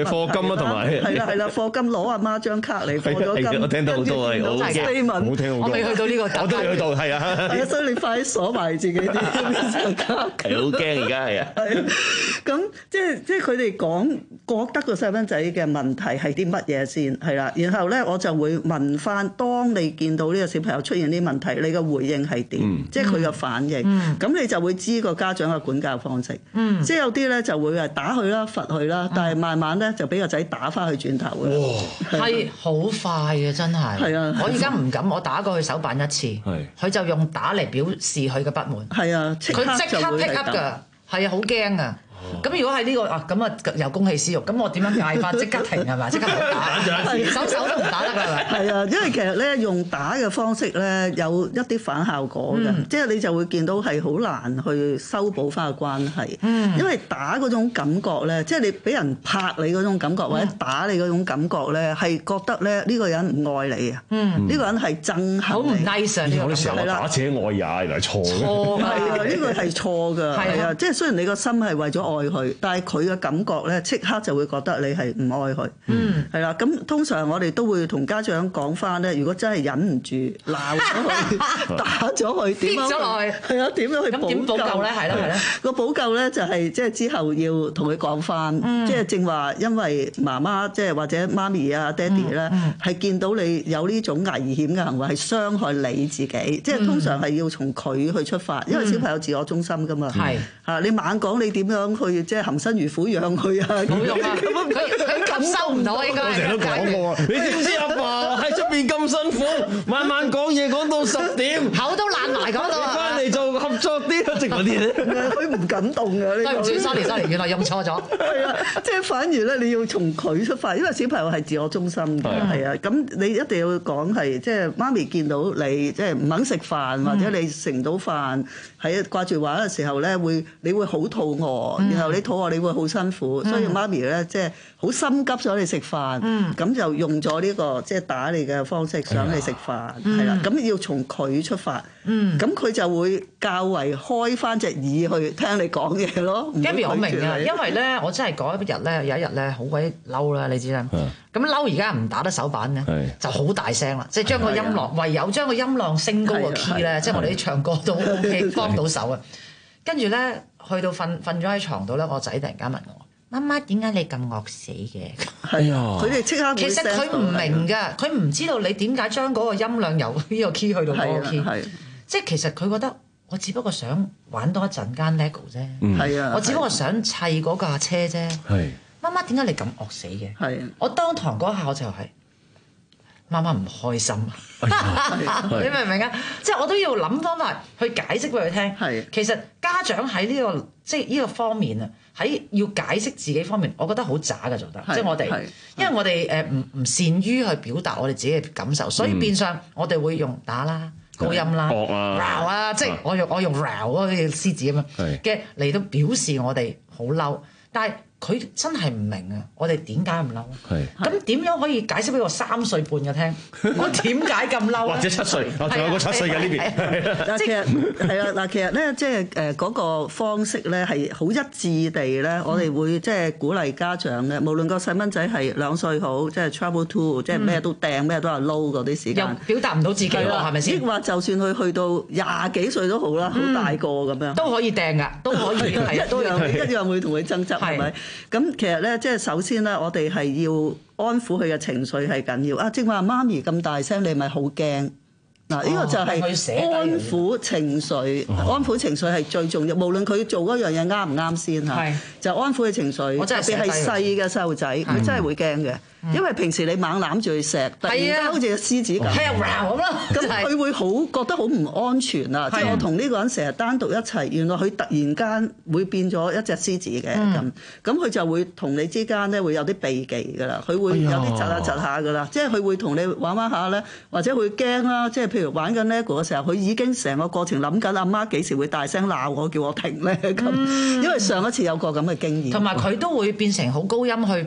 S18: 啊，同埋
S17: 係啦係啦，課金攞阿媽張卡嚟課咗金，
S18: 我聽到好多係好
S17: 嘅，
S18: 冇聽好多，
S16: 我未去到呢個，
S18: 我都去到，係啊，
S17: 係啊，所以你快啲鎖埋自己啲卡，
S18: 係好驚而家係啊，
S17: 咁即係即係佢哋講覺得個細蚊仔嘅問題係啲乜嘢先係啦，然後咧我就會問翻，當你見到呢個小朋友出現啲問題，你嘅回應係點？嗯、即係佢嘅反應，咁、嗯、你就會知個家長嘅管教方式。嗯、即係有啲咧就會係打佢啦、罰佢啦，嗯、但係慢慢咧就俾個仔打翻去轉頭嘅。
S16: 係好快嘅，真係。係啊，我而家唔敢，我打過佢手板一次，佢就用打嚟表示佢嘅不滿。係啊，佢即刻 pick up 㗎，係啊，好驚啊！咁如果係呢個啊，咁啊又公器私欲，咁我點樣戒法？即刻停係咪？即刻唔打，手手都唔打得㗎係咪？係啊，因為其實咧用打嘅方式咧有一啲反效果嘅，即係你就會見到係好難去修補翻個關係。因為打嗰種感覺咧，即係你俾人拍你嗰種感覺，或者打你嗰種感覺咧，係覺得咧呢個人唔愛你啊，呢個人係憎恨，好唔 nice 啊！呢個係啦，
S18: 打者愛也，原來錯嘅。
S17: 錯係啊，呢個係錯㗎。係啊，即係雖然你個心係為咗愛佢，但係佢嘅感覺咧，即刻就會覺得你係唔愛佢。嗯，係啦。咁通常我哋都會同家長講翻咧，如果真係忍唔住鬧咗佢、打咗佢，點樣？係啊，點樣去補救咧？係啦，係啦。個補救咧就係即係之後要同佢講翻，即係正話，因為媽媽即係或者媽咪啊、爹哋咧，係見到你有呢種危險嘅行為，係傷害你自己。即係通常係要從佢去出發，因為小朋友自我中心㗎嘛。係啊，你猛講你點樣去即係含辛茹苦養佢啊？冇用啊！佢佢感受唔到應該。我成日都講過啊！你知唔知阿爸喺出邊咁辛苦，晚晚講嘢講到十點，口都爛埋嗰度。翻嚟做合作啲啊，直嗰啲咧。佢唔感動㗎。對唔住，sorry sorry，原來用錯咗。係啊，即係反而咧，你要從佢出發，因為小朋友係自我中心嘅，係啊。咁你一定要講係即係媽咪見到你即係唔肯食飯，或者你食唔到飯喺掛住玩嘅時候咧，會你會好肚餓，然後你肚餓你會好辛苦，所以媽咪咧即係好心急咗你食飯，咁就用咗呢個即係打你嘅方式想你食飯，係啦。咁要從佢出發，咁佢就會較為開翻隻耳去聽你講嘢咯。
S16: Gabby 我明啊，因為咧我真係嗰一日咧有一日咧好鬼嬲啦，你知啦。咁嬲而家唔打得手板咧，就好大聲啦，即係將個音量唯有將個音量升高個 key 咧，即係我哋啲唱歌都 OK 幫到手啊。跟住咧，去到瞓瞓咗喺床度咧，我仔突然間問我：媽媽點解你咁惡死嘅？係啊，佢哋即刻其實佢唔明㗎，佢唔知道你點解將嗰個音量由呢個 key 去到嗰個 key。即係其實佢覺得我只不過想玩多一陣間 Lego 啫。係啊，我只不過想砌嗰架車啫。係。媽媽點解你咁惡死嘅？係。我當堂嗰下我就係。媽媽唔開心，你明唔明啊？即係我都要諗方法去解釋俾佢聽。係，其實家長喺呢個即係呢個方面啊，喺要解釋自己方面，我覺得好渣㗎做得。即係我哋，因為我哋誒唔唔善於去表達我哋自己嘅感受，所以變相我哋會用打啦、高音啦、鬧啊，即係我用我用鬧嗰個獅子咁樣嘅嚟到表示我哋好嬲，但係。佢真係唔明啊！我哋點解咁嬲？係咁點樣可以解釋俾個三歲半嘅聽？我點解咁嬲？或者七歲，我仲有個七歲嘅呢邊。嗱，其實係啦，嗱，其實咧，即係誒嗰個方式咧係好一致地咧，我哋會即係鼓勵家長咧，無論個細蚊仔係兩歲好，即係 trouble two，即係咩都掟，咩都係撈嗰啲時間，又表達唔到自己喎，係咪先？抑或就算佢去到廿幾歲都好啦，好大個咁樣都可以掟㗎，都可以係啊，都一樣一樣會同佢爭執，係咪？咁其實咧，即係首先咧，我哋係要安撫佢嘅情緒係緊要啊！正話媽咪咁大聲，你咪好驚嗱？呢個就係安撫情緒，安撫情緒係最重要。無論佢做嗰樣嘢啱唔啱先嚇，就安撫佢情緒。特別係細嘅細路仔，佢真係會驚嘅。因為平時你猛攬住佢錫，突然間好似隻獅子咁，咁咯，咁佢會好覺得好唔安全啊！即係我同呢個人成日單獨一齊，原來佢突然間會變咗一隻獅子嘅咁，咁佢就會同你之間咧會有啲避忌㗎啦，佢會有啲窒下窒下㗎啦，即係佢會同你玩玩下咧，或者會驚啦，即係譬如玩緊 LEGO 嘅時候，佢已經成個過程諗緊阿媽幾時會大聲鬧我，叫我停咧咁，因為上一次有個咁嘅經驗，同埋佢都會變成好高音去。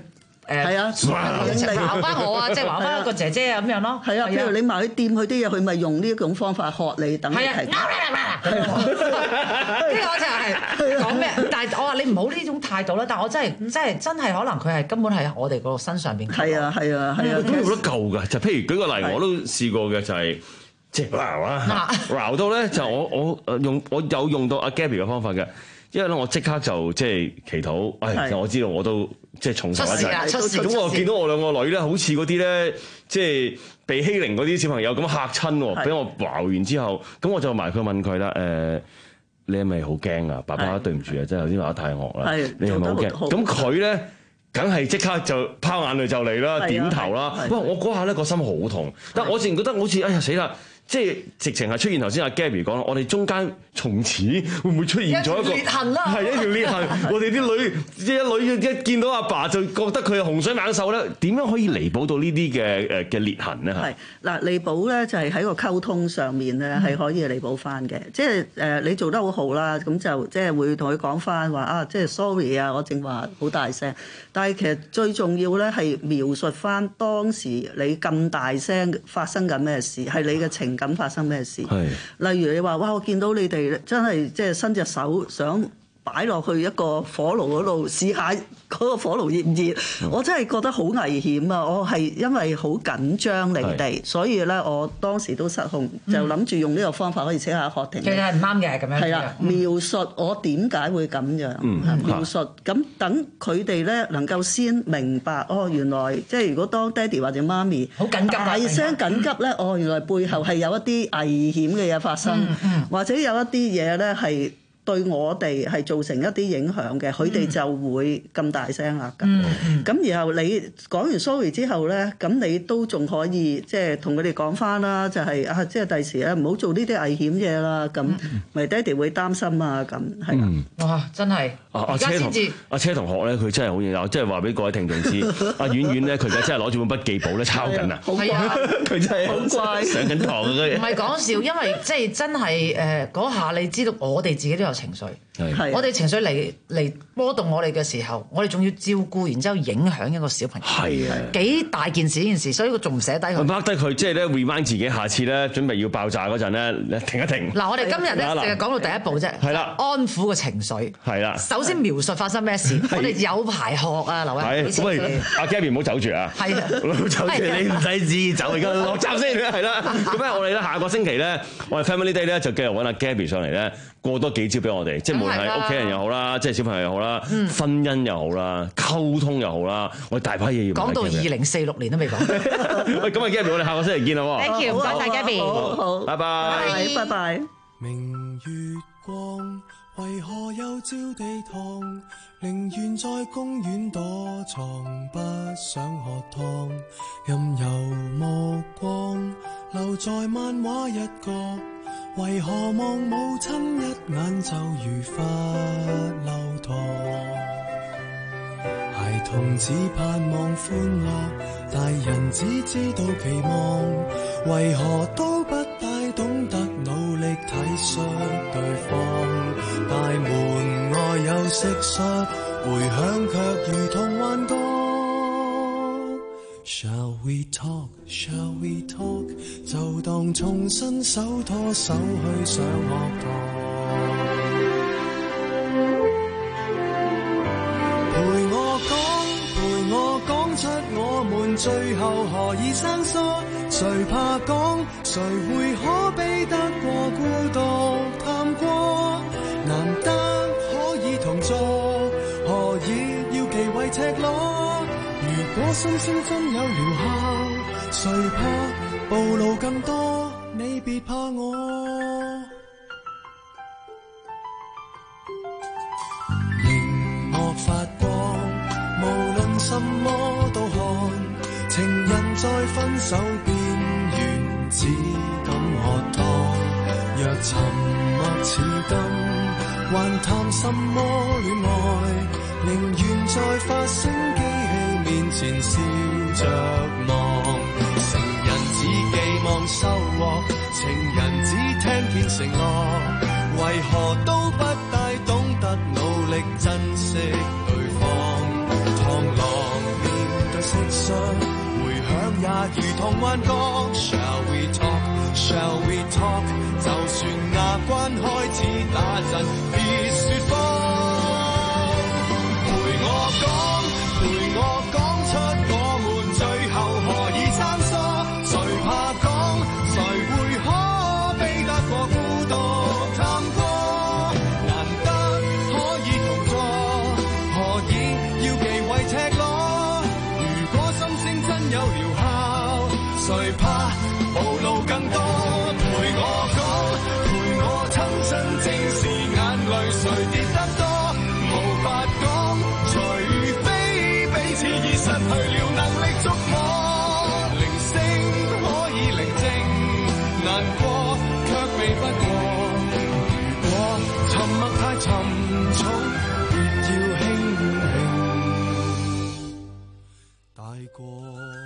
S16: 誒
S17: 係啊，
S16: 還翻我啊，即係還翻一個姐姐啊咁樣咯。
S17: 係啊，譬如你埋去掂佢啲嘢，佢咪用呢一種方法學你，等你提。係啊，
S16: 呢個我就係講咩？但係我話你唔好呢種態度啦。但係我真係真係真係可能佢係根本係我哋個身上邊。
S17: 係啊係啊係啊，
S11: 咁冇得救㗎。就譬如舉個例，我都試過嘅就係。即係鬧啦，鬧到咧就我我用我有用到阿 Gabby 嘅方法嘅，因為咧我即刻就即係祈禱，唉，我知道我都即係重頭一齊。咁我見到我兩個女咧，好似嗰啲咧，即係被欺凌嗰啲小朋友咁嚇親喎，俾我鬧完之後，咁我就埋佢問佢啦，誒，你係咪好驚啊？爸爸對唔住啊，真係頭先話得太惡啦，你係咪好驚？咁佢咧。梗係即刻就拋眼淚就嚟啦，點頭啦！哇！我嗰下咧個心好痛，但係我自然覺得好似哎呀死啦！即係直情係出現頭先阿 Gabby 講啦，我哋中間從此會唔會出現咗一個裂痕啦？係一條裂痕。我哋啲女即係一女一見到阿爸就覺得佢係洪水猛獸咧，點樣可以彌補到呢啲嘅誒嘅裂痕咧？
S17: 係嗱，彌補咧就係喺個溝通上面咧係可以彌補翻嘅，即係誒你做得好好啦，咁就即係會同佢講翻話啊，即係 sorry 啊，我正話好大聲，但係其實最重要咧係描述翻當時你咁大聲發生緊咩事，係你嘅情感發生咩事？例如你話哇，我見到你哋真係即係伸隻手想擺落去一個火爐嗰度試下嗰個火爐熱唔熱？嗯、我真係覺得好危險啊！我係因為好緊張你哋，所以咧我當時都失控，就諗住用呢個方法可以扯下學庭。
S16: 其實係唔啱嘅，咁樣。係啦，
S17: 描述我點解會咁樣，嗯、描述咁等佢哋咧能夠先明白哦，原來即係如果當爹哋或者媽咪
S16: 好緊急，
S17: 大聲緊急咧，哦，原來背後係有一啲危險嘅嘢發生，嗯嗯、或者有一啲嘢咧係。對我哋係造成一啲影響嘅，佢哋就會咁大聲啦。咁、嗯，咁然後你講完 sorry 之後咧，咁你都仲可以即係同佢哋講翻啦，就係、是、啊，即係第時咧唔好做呢啲危險嘢啦。咁咪爹哋會擔心啊。咁係啦。
S16: 哇！真係而家先至
S11: 阿車同學咧，佢真係好嘢，即係話俾各位聽眾知。阿婉婉咧，佢而家真係攞住本筆記簿咧抄緊啊。
S16: 係啊，
S11: 佢真係好乖，上緊堂嘅。
S16: 唔係講笑，因為即係真係誒嗰下，你知道我哋自己都有情緒。係，我哋情緒嚟嚟波動我哋嘅時候，我哋仲要照顧，然之後影響一個小朋友，係啊，幾大件事呢件事，所以佢仲唔寫低佢
S11: ，mark 低佢，即係咧 remind 自己，下次咧準備要爆炸嗰陣咧，停一停。
S16: 嗱，我哋今日咧淨係講到第一步啫，
S11: 係啦，
S16: 安撫個情緒，係啦，首先描述發生咩事，我哋有排學啊，劉偉。
S11: 喂，阿 Gabby 唔好走住啊，係啊，唔好走住，你唔使自走，而家落閘先，係啦。咁咧，我哋咧下個星期咧，我哋 Family Day 咧就繼續揾阿 Gabby 上嚟咧。過多幾招俾我哋，即係無論係屋企人又好啦，即係小朋友又好啦，嗯、婚姻又好啦，溝通又好啦，我哋大批嘢要講
S16: 到二零四六年都未講。
S11: 喂，咁啊 Gabby，我哋下個星期見啦喎。
S16: Thank you，唔該曬 Gabby。
S17: 好好，
S11: 拜拜，
S17: 拜拜。
S19: 明月光，為何又照地堂？寧願在公園躲藏，不想喝湯。任由目光留在漫畫一角。為何望母親一眼就如發流淌？孩童只盼望歡樂，大人只知道期望。為何都不大懂得努力體恤對方？大門外有蟋蟀，回響卻如同幻覺。Shall we talk? Shall we talk? 就當重新手拖手去上學堂，陪我講，陪我講出我們最後何以生疏。誰怕講？誰會可比得過孤獨探過？難得可以同坐，何以要忌諱赤裸？如果心聲真有療效，誰怕暴露更多？你別怕我。熒幕發光，無論什麼都看。情人在分手邊緣，只敢喝湯。若沉默似金，還談什麼戀愛？寧願在發聲機器面前笑着望。成人只寄望收穫，情人只聽見承諾，為何都不大懂得努力珍惜對方？螳螂面同幻覺。Shall we talk? Shall we talk? 就算牙關開始打震，別説謊。陪我講，陪我講出我們最後何以生疏。誰怕講？誰會可比得過孤獨探戈？難得可以同坐，何以要忌諱赤裸？如果心聲真有療效，誰怕暴露更多？陪我講，陪我親身正視眼淚，誰跌得多？無法講，除非彼此已失去了能力觸摸。鈴聲可以寧靜，難過卻避不過。如果沉默太沉重，別要輕輕帶過。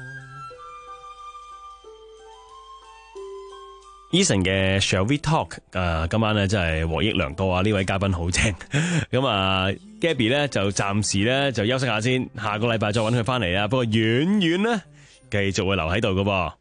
S11: Eason 嘅 Shall We Talk 啊，今晚咧真係獲益良多啊！呢位嘉賓好正，咁啊 Gabby 咧就暫時咧就休息下先，下個禮拜再揾佢翻嚟啊。不過遠遠咧繼續會留喺度噶噃。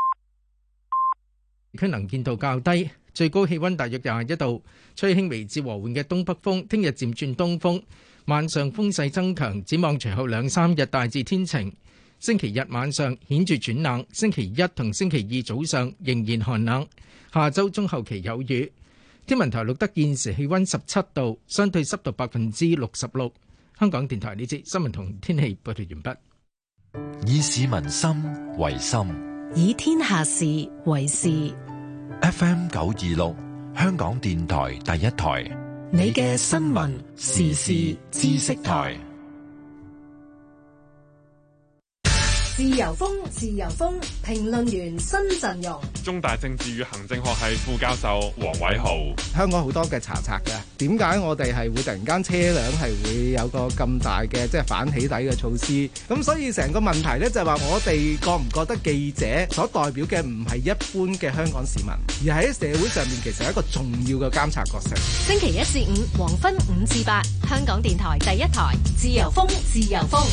S1: 區能見度較低，最高氣溫大約廿一度，吹輕微至和緩嘅東北風，聽日漸轉東風，晚上風勢增強，展望隨後兩三日大致天晴。星期日晚上顯著轉冷，星期一同星期二早上仍然寒冷，下周中後期有雨。天文台錄得現時氣溫十七度，相對濕度百分之六十六。香港電台呢節新聞同天氣報道完畢。
S4: 以市民心為心，
S5: 以天下事為事。
S4: F M 九二六，香港電台第一台，
S5: 你嘅新聞時事知識台。自由風，自由風，評論員新陣容。
S6: 中大政治與行政學系副教授黃偉豪。
S20: 香港好多嘅查冊嘅，點解我哋係會突然間車輛係會有個咁大嘅即係反起底嘅措施？咁所以成個問題咧就係話，我哋覺唔覺得記者所代表嘅唔係一般嘅香港市民，而喺社會上面其實係一個重要嘅監察角色。
S2: 星期一至五黃昏五至八，香港電台第一台，自由風，自由風。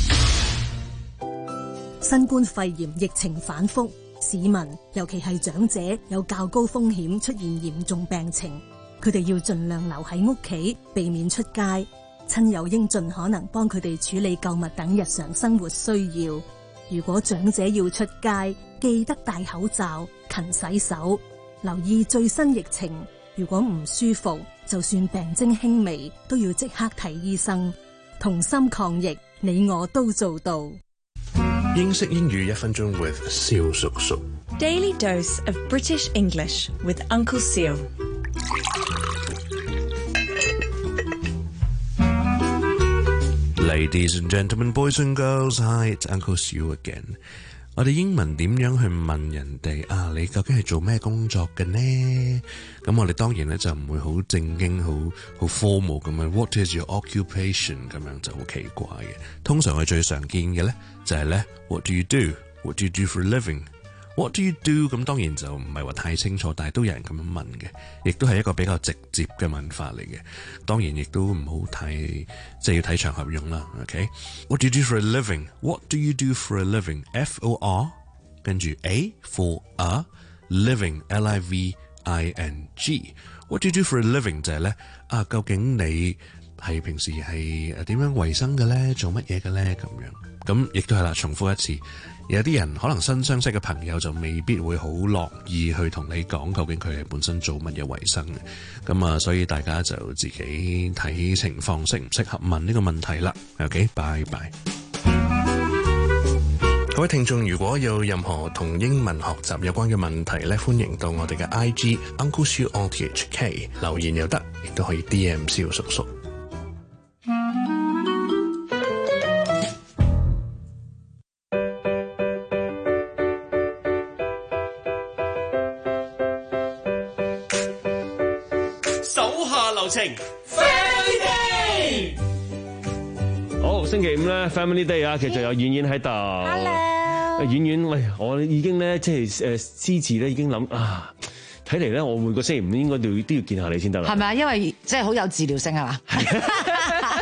S5: 新冠肺炎疫情反覆，市民尤其係長者有較高風險出現嚴重病情，佢哋要盡量留喺屋企，避免出街。親友應盡可能幫佢哋處理購物等日常生活需要。如果長者要出街，記得戴口罩、勤洗手，留意最新疫情。如果唔舒服，就算病徵輕微，都要即刻睇醫生。同心抗疫，你我都做到。
S21: 英式英語一分鐘 with 蕭叔叔。
S22: Daily dose of British English with Uncle Seal。
S21: Ladies and gentlemen, boys and girls, hi, it's Uncle Seal again。我哋英文點樣去問人哋啊？你究竟係做咩工作嘅呢？咁我哋當然咧就唔會好正經、好好 formal 咁樣。What is your occupation？ 咁樣就好奇怪嘅。通常我最常見嘅咧就係咧 What do you do? What do you do for a living？What do you do？ 咁當然就唔係話太清楚，但係都有人咁樣問嘅，亦都係一個比較直接嘅問法嚟嘅。當然亦都唔好太即係要睇場合用啦。OK？What do you do for a living？What do you do for a living？F O R 跟住 A for a living L I V I N G。What do you do for a living 就係咧啊，究竟你係平時係點樣維生嘅咧？做乜嘢嘅咧？咁樣咁亦都係啦，重複一次。有啲人可能新相識嘅朋友就未必會好樂意去同你講究竟佢係本身做乜嘢為生嘅，咁啊，所以大家就自己睇情況適唔適合問呢個問題啦。OK，拜拜。各位聽眾，如果有任何同英文學習有關嘅問題咧，歡迎到我哋嘅 I G Uncle Siu R T H K 留言又得，亦都可以 D M 蕭叔叔。
S11: Family Day， 好，星期五咧 Family Day 啊，其實有婉婉喺度。Hello，婉婉，喂，我已經咧即係誒私自咧已經諗啊，睇嚟咧我每個星期五應該都要都要見下你先得啦。
S16: 係咪啊？因為即係好有治療性係嘛？同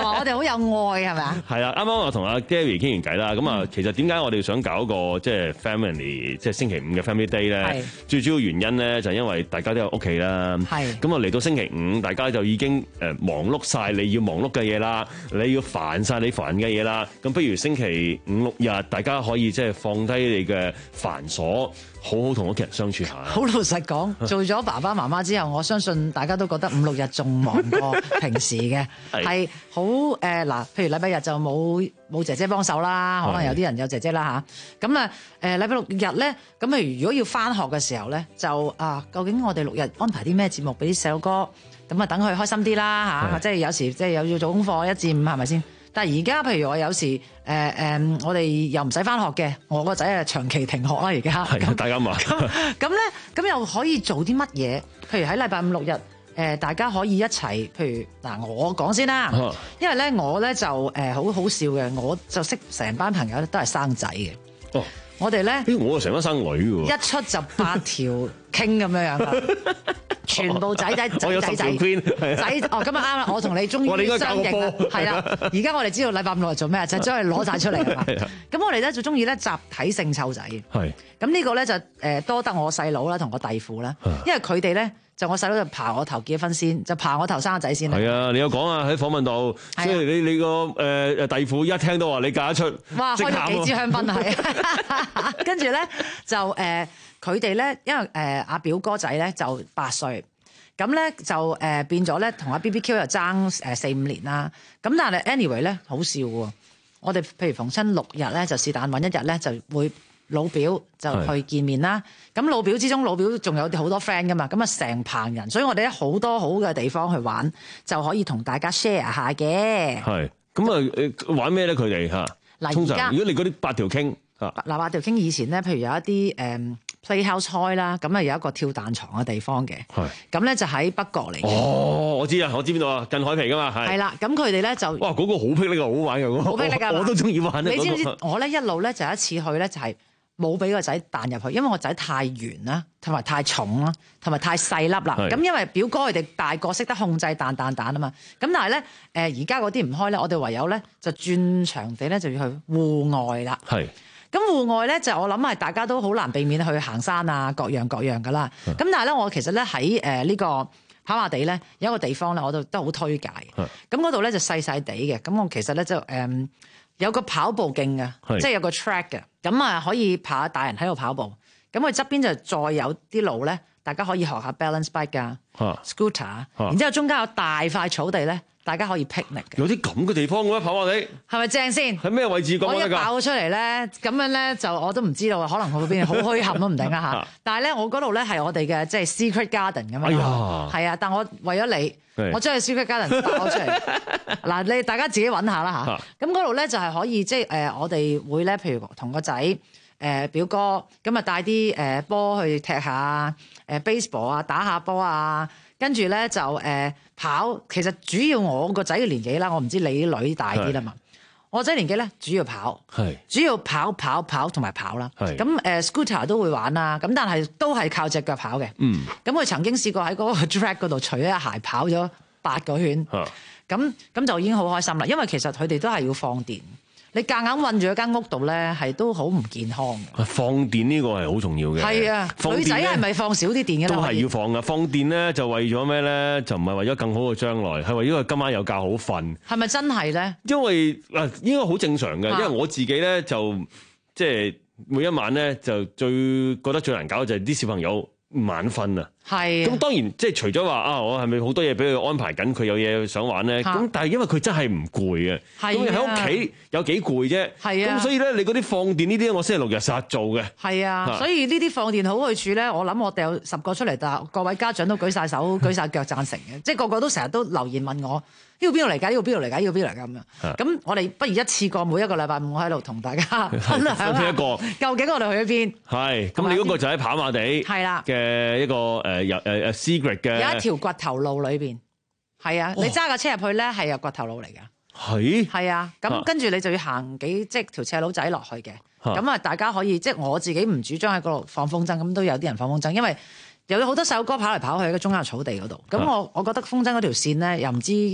S16: 話我哋好有愛係咪啊？
S11: 係啊，啱啱我同阿 Gary 傾完偈啦，咁啊，其實點解我哋想搞個即係 family，即係星期五嘅 family day 咧？最主要原因咧就係因為大家都有屋企啦，係咁啊嚟到星期五，大家就已經誒忙碌晒你要忙碌嘅嘢啦，你要煩晒你煩嘅嘢啦，咁不如星期五六日大家可以即係放低你嘅繁瑣。好好同屋企人相處下。
S16: 好老實講，做咗爸爸媽媽之後，我相信大家都覺得五六日仲忙過平時嘅，係好誒嗱。譬如禮拜日就冇冇姐姐幫手啦，可能有啲人有姐姐啦吓。咁啊誒禮拜六日咧，咁譬如如果要翻學嘅時候咧，就啊究竟我哋六日安排啲咩節目俾啲細路哥，咁啊等佢開心啲啦吓。即係有時即係有要做功課一至五係咪先？但係而家譬如我有時誒誒、呃呃，我哋又唔使翻學嘅，我個仔啊長期停學啦而家。係大家嘛。咁咧，咁又可以做啲乜嘢？譬如喺禮拜五六日，誒、呃、大家可以一齊。譬如嗱，我講先啦，啊、因為咧我咧就誒好好笑嘅，我就識成班朋友都係生仔嘅。哦。我哋咧，
S11: 我又成班生女嘅喎。一
S16: 出就八條傾咁樣樣㗎。全部仔仔仔仔仔仔哦，咁啊啱啦！我同你終於相認啦，係啦。而家我哋知道禮拜五六日做咩，就將佢攞晒出嚟㗎嘛。咁我哋咧就中意咧集體性湊仔。係。咁呢個咧就誒多得我細佬啦同我弟婦啦，因為佢哋咧就我細佬就爬我頭結咗婚先，就爬我頭生個仔先啦。係啊，
S11: 你有講啊喺訪問度，即係你你個誒誒弟婦一聽到話你嫁得出，
S16: 哇開咗幾支香檳啊！係。跟住咧就誒。佢哋咧，因為誒阿、呃、表哥仔咧就八歲，咁咧就誒、呃、變咗咧同阿 B B Q 又爭誒四五年啦。咁但係 anyway 咧好笑喎，我哋譬如逢親六日咧就是但揾一日咧就會老表就去見面啦。咁老表之中老表仲有好多 friend 噶嘛，咁啊成棚人，所以我哋咧好多好嘅地方去玩，就可以同大家 share 下嘅。係，咁啊誒玩咩咧？佢哋嚇嗱，通常如果你嗰啲八條傾嚇嗱八條傾以前咧，譬如有一啲誒。嗯 Playhouse 開啦，咁啊有一個跳彈床嘅地方嘅，咁咧就喺北角嚟嘅。哦，我知啊，我知邊度啊，近海皮噶嘛，係。係啦，咁佢哋咧就哇嗰、嗰個好霹靂啊，好玩嘅嗰、嗰個。好霹靂啊！我都中意玩。你知唔知、嗰個、我咧一路咧就一次去咧就係冇俾個仔彈入去，因為我仔太圓啦，同埋太重啦，同埋太細粒啦。咁因為表哥佢哋大個識得控制彈彈彈啊嘛，咁但係咧誒而家嗰啲唔開咧，我哋唯有咧就轉場地咧就要去戶外啦。係。咁戶外咧就我諗係大家都好難避免去行山啊，各樣各樣噶啦。咁但係咧，我其實咧喺誒呢個跑馬地咧有一個地方咧，我都都好推介。咁嗰度咧就細細地嘅，咁我其實咧就誒、嗯、有個跑步徑嘅，即係有個 track 嘅，咁啊可以爬大人喺度跑步。咁佢側邊就再有啲路咧，大家可以學下 balance bike 啊、scooter 啊，然之後中間有大塊草地咧。大家可以 picnic 嘅，有啲咁嘅地方嘅咩？跑馬地係咪正先？喺咩位置講啊？我一爆出嚟咧，咁樣咧就我都唔知道，可能佢嗰邊好墟冚都唔定啊嚇！但係咧，我嗰度咧係我哋嘅即係 secret garden 咁樣，係啊！但我為咗你，我將佢 secret garden 爆出嚟。嗱，你大家自己揾下啦嚇。咁嗰度咧就係可以即係誒，我哋會咧，譬如同個仔誒表哥咁啊，帶啲誒波去踢下誒 baseball 啊，打下波啊。跟住咧就誒、呃、跑，其實主要我個仔嘅年紀啦，我唔知你啲女大啲啦嘛。我仔年紀咧主要跑，主要跑跑跑同埋跑啦。咁誒、呃、scooter 都會玩啦，咁但係都係靠隻腳跑嘅。咁、嗯、佢曾經試過喺嗰個 track 嗰度除咗鞋跑咗八個圈，咁咁就已經好開心啦。因為其實佢哋都係要放電。你夾硬韞住喺間屋度咧，係都好唔健康嘅。放電呢個係好重要嘅。係啊，女仔係咪放少啲電嘅？都係要放噶。放電咧就為咗咩咧？就唔係為咗更好嘅將來，係為咗佢今晚有覺好瞓。係咪真係咧？因為嗱，應該好正常嘅。因為我自己咧就即係每一晚咧就最覺得最難搞嘅就係啲小朋友唔眼瞓啊。係。咁當然即係除咗話啊，我係咪好多嘢俾佢安排緊，佢有嘢想玩咧？咁但係因為佢真係唔攰嘅，咁你喺屋企有幾攰啫？係啊。咁所以咧，你嗰啲放電呢啲，我星期六日實做嘅。係啊。所以呢啲放電好去處咧，我諗我掉十個出嚟，但各位家長都舉晒手、舉晒腳贊成嘅，即係個個都成日都留言問我。呢個邊度嚟㗎？呢個邊度嚟㗎？呢個邊度嚟㗎？咁樣，咁我哋不如一次過每一個禮拜五我喺度同大家分享下，一個究竟我哋去咗邊？係，咁你嗰個就喺跑馬地係啦嘅一個誒有誒誒 secret 嘅，有一條掘頭路裏邊，係啊，你揸架車入去咧係有掘頭路嚟㗎，係係啊，咁跟住你就要行幾即係條斜路仔落去嘅，咁啊大家可以即係我自己唔主張喺嗰度放風箏，咁都有啲人放風箏，因為有好多細路哥跑嚟跑去喺個中間草地嗰度，咁我我覺得風箏嗰條線咧又唔知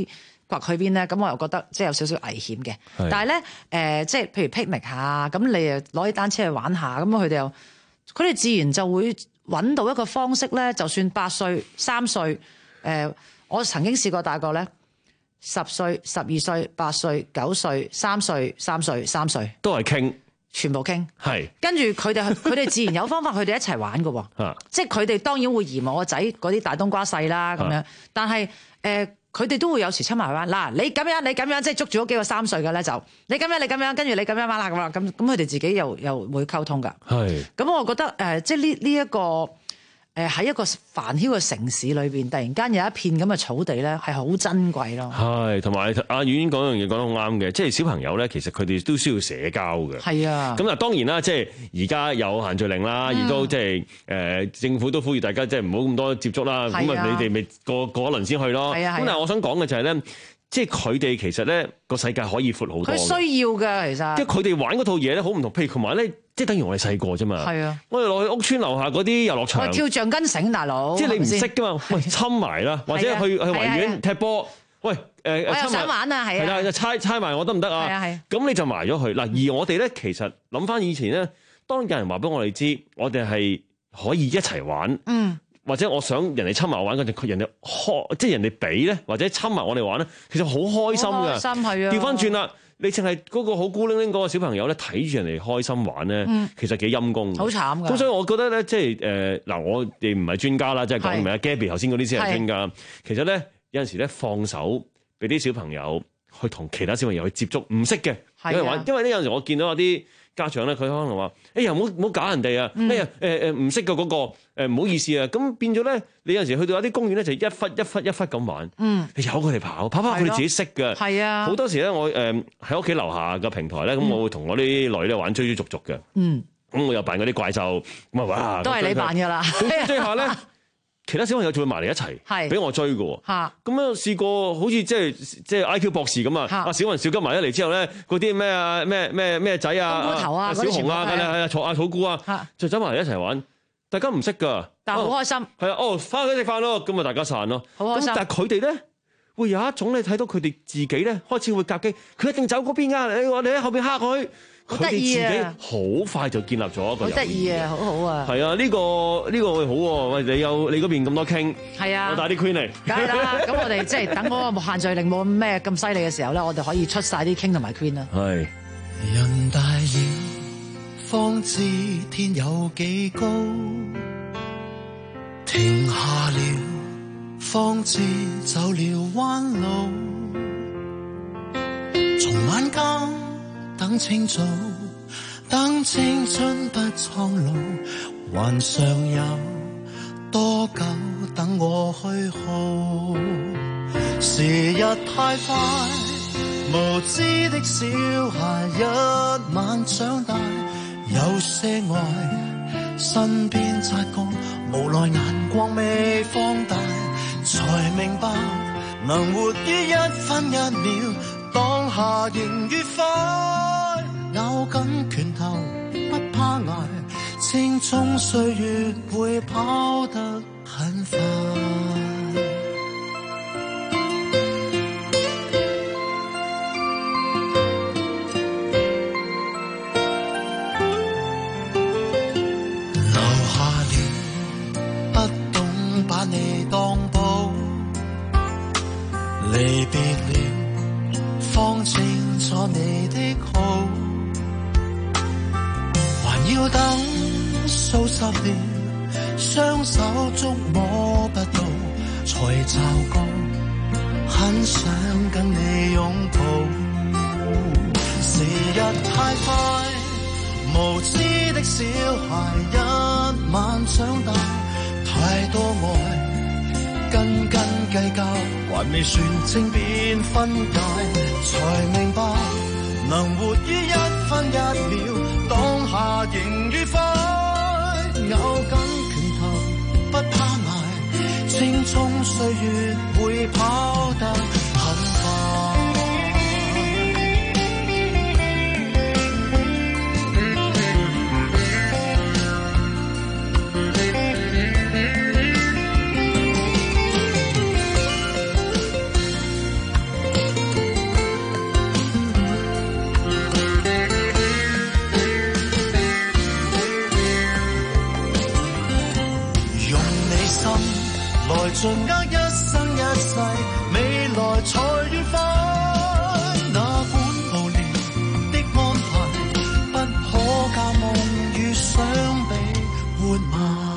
S16: 掘去邊咧？咁我又覺得即係有少少危險嘅。但係咧誒，即係譬如 picnic 下，咁你又攞啲單車去玩下，咁佢哋又佢哋自然就會揾到一個方式咧。就算八歲、三歲，誒、呃，我曾經試過帶過咧。十歲、十二歲、八歲、九歲、三歲、三歲、三歲，
S11: 都係傾，
S16: 全部傾。
S11: 係
S16: 跟住佢哋，佢哋自然有方法，佢哋一齊玩㗎喎。即係佢哋當然會嫌我個仔嗰啲大冬瓜細啦咁樣，但係誒佢哋都會有時親埋去玩。嗱，你咁樣，你咁樣，即係捉住嗰幾個三歲嘅咧，就你咁樣，你咁樣，跟住你咁樣玩啦咁啦，咁咁佢哋自己又又會溝通㗎。係。咁我覺得誒、呃，即係呢呢一個。誒喺一個繁囂嘅城市裏邊，突然間有一片咁嘅草地咧，係好珍貴咯。係，
S11: 同埋阿婉講樣嘢講得好啱嘅，即係小朋友咧，其實佢哋都需要社交嘅。係啊。咁啊，當然啦，即係而家有限聚令啦，亦、嗯、都即係誒政府都呼籲大家即係唔好咁多接觸啦。咁啊，你哋咪過過一輪先去咯。係啊。咁但係我想講嘅就係咧。即係佢哋其實咧個世界可以闊好多。佢需要㗎，其實。即係佢哋玩嗰套嘢咧，好唔同。譬如同埋咧，即係等於我哋細個啫嘛。係啊。我哋落去屋村樓下嗰啲遊樂場。我跳橡筋繩，大佬。即係你唔識㗎嘛？喂，侵埋啦，或者去去維園踢波。喂，誒誒。我又想玩啊，係啊。係啦，就猜猜埋我得唔得啊？係啊係。咁你就埋咗去嗱，而我哋咧其實諗翻以前咧，當有人話俾我哋知，我哋係可以一齊玩。嗯。或者我想人哋侵埋我玩嗰陣，佢人哋開，即係人哋俾咧，或者侵埋我哋玩咧，其實好開心㗎。開心係啊！調翻轉啦，你淨係嗰個好孤零零嗰個小朋友咧，睇住人哋開心玩咧、嗯，其實幾陰功。好慘㗎！咁所以我覺得咧，即係誒嗱，我哋唔係專家啦，即係講明啊 Gabby 頭先嗰啲先係專家。其實咧有陣時咧放手俾啲小朋友去同其他小朋友去接觸唔識嘅，有人玩。因為呢有陣時我見到有啲家長咧，佢可能話：哎呀，唔好唔好搞人哋啊！哎呀，誒誒唔識嘅嗰個。誒唔好意思啊，咁變咗咧，你有陣時去到有啲公園咧，就一忽一忽一忽咁玩，嗯，由佢哋跑，跑跑佢哋自己識嘅，係啊，好多時咧，我誒喺屋企樓下嘅平台咧，咁、嗯、我會同我啲女咧玩追追逐逐嘅，嗯，咁我又扮嗰啲怪獸，咁啊哇，都係你扮㗎啦，咁追下咧，其他小朋友就會埋嚟一齊，係俾我追嘅喎，嚇，咁樣試過好似即係即係 I Q 博士咁啊，阿小雲小吉埋一嚟之後咧，嗰啲咩啊咩咩咩仔啊，頭啊，小紅啊，係啊，草啊草菇啊，就走埋嚟一齊玩。大家唔識㗎，但係好開心。係啊，哦，翻去食飯咯，咁啊大家散咯。好開心。但係佢哋咧，會有一種你睇到佢哋自己咧開始會夾擊，佢一定走嗰邊㗎。你我哋喺後邊嚇佢，佢哋自己好快就建立咗一個。好得意啊，好好啊。係啊，呢、呢個呢、呢個會好喎。喂，你有你嗰邊咁多傾，係啊，我帶啲 Queen 嚟。梗係啦，咁我哋即係等嗰個限聚令冇咩咁犀利嘅時候咧，我哋可以出晒啲傾同埋 Queen 啦。係。
S19: 人大了，方知天有幾高。停下了，方知走了彎路。從晚間等清早，等青春不蒼老，還尚有多久等我去耗？時日太快，無知的小孩一晚長大，有些愛身邊擦過，無奈眼光未放大，才明白能活於一分一秒，當下仍愉快，咬緊拳頭不怕捱，青蔥歲月會跑得很快。你當寶，離別了，方清楚你的好，還要等數十年，雙手觸摸不到，才驟覺很想跟你擁抱。時日太快，無知的小孩一晚長大，太多愛，斤斤計較，還未算清便分解，才明白能活於一分一秒，當下仍愉快，咬緊拳頭不怕捱，青蔥歲月會跑得很快。 心，來盡握一生一世，未來才願分。哪管無聊的安排，不可教夢與想比活慢。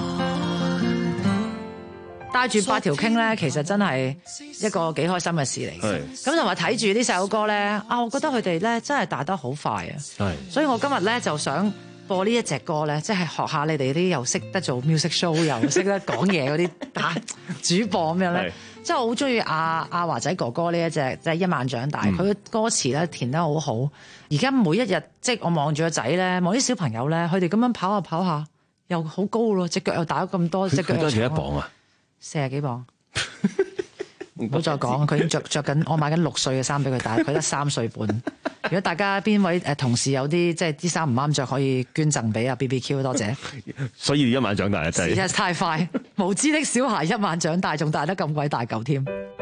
S16: 帶住八條傾咧，其實真係一個幾開心嘅事嚟嘅。咁同埋睇住呢首歌咧，啊，我覺得佢哋咧真係大得好快啊！係，所以我今日咧就想播呢一隻歌咧，即係學下你哋啲又識得做 music show 又識得講嘢嗰啲打主播咁樣咧。即係我好中意阿阿華仔哥哥呢一隻，即係一晚長大。佢嘅歌詞咧填得好好。而家每一日即係我望住個仔咧，望啲小朋友咧，佢哋咁樣跑下跑下，又好高咯，隻腳又打咗咁多，隻腳又長。佢多幾多磅啊？四十幾磅，唔好再講，佢已經着着緊，我買緊六歲嘅衫俾佢戴，佢得三歲半。如果大家邊位誒同事有啲即係啲衫唔啱着，可以捐贈俾阿 B B Q， 多謝。
S3: 所以一晚長大啊，真係。
S16: 時日太快，無知的小孩一晚長大，仲大得咁鬼大嚿添。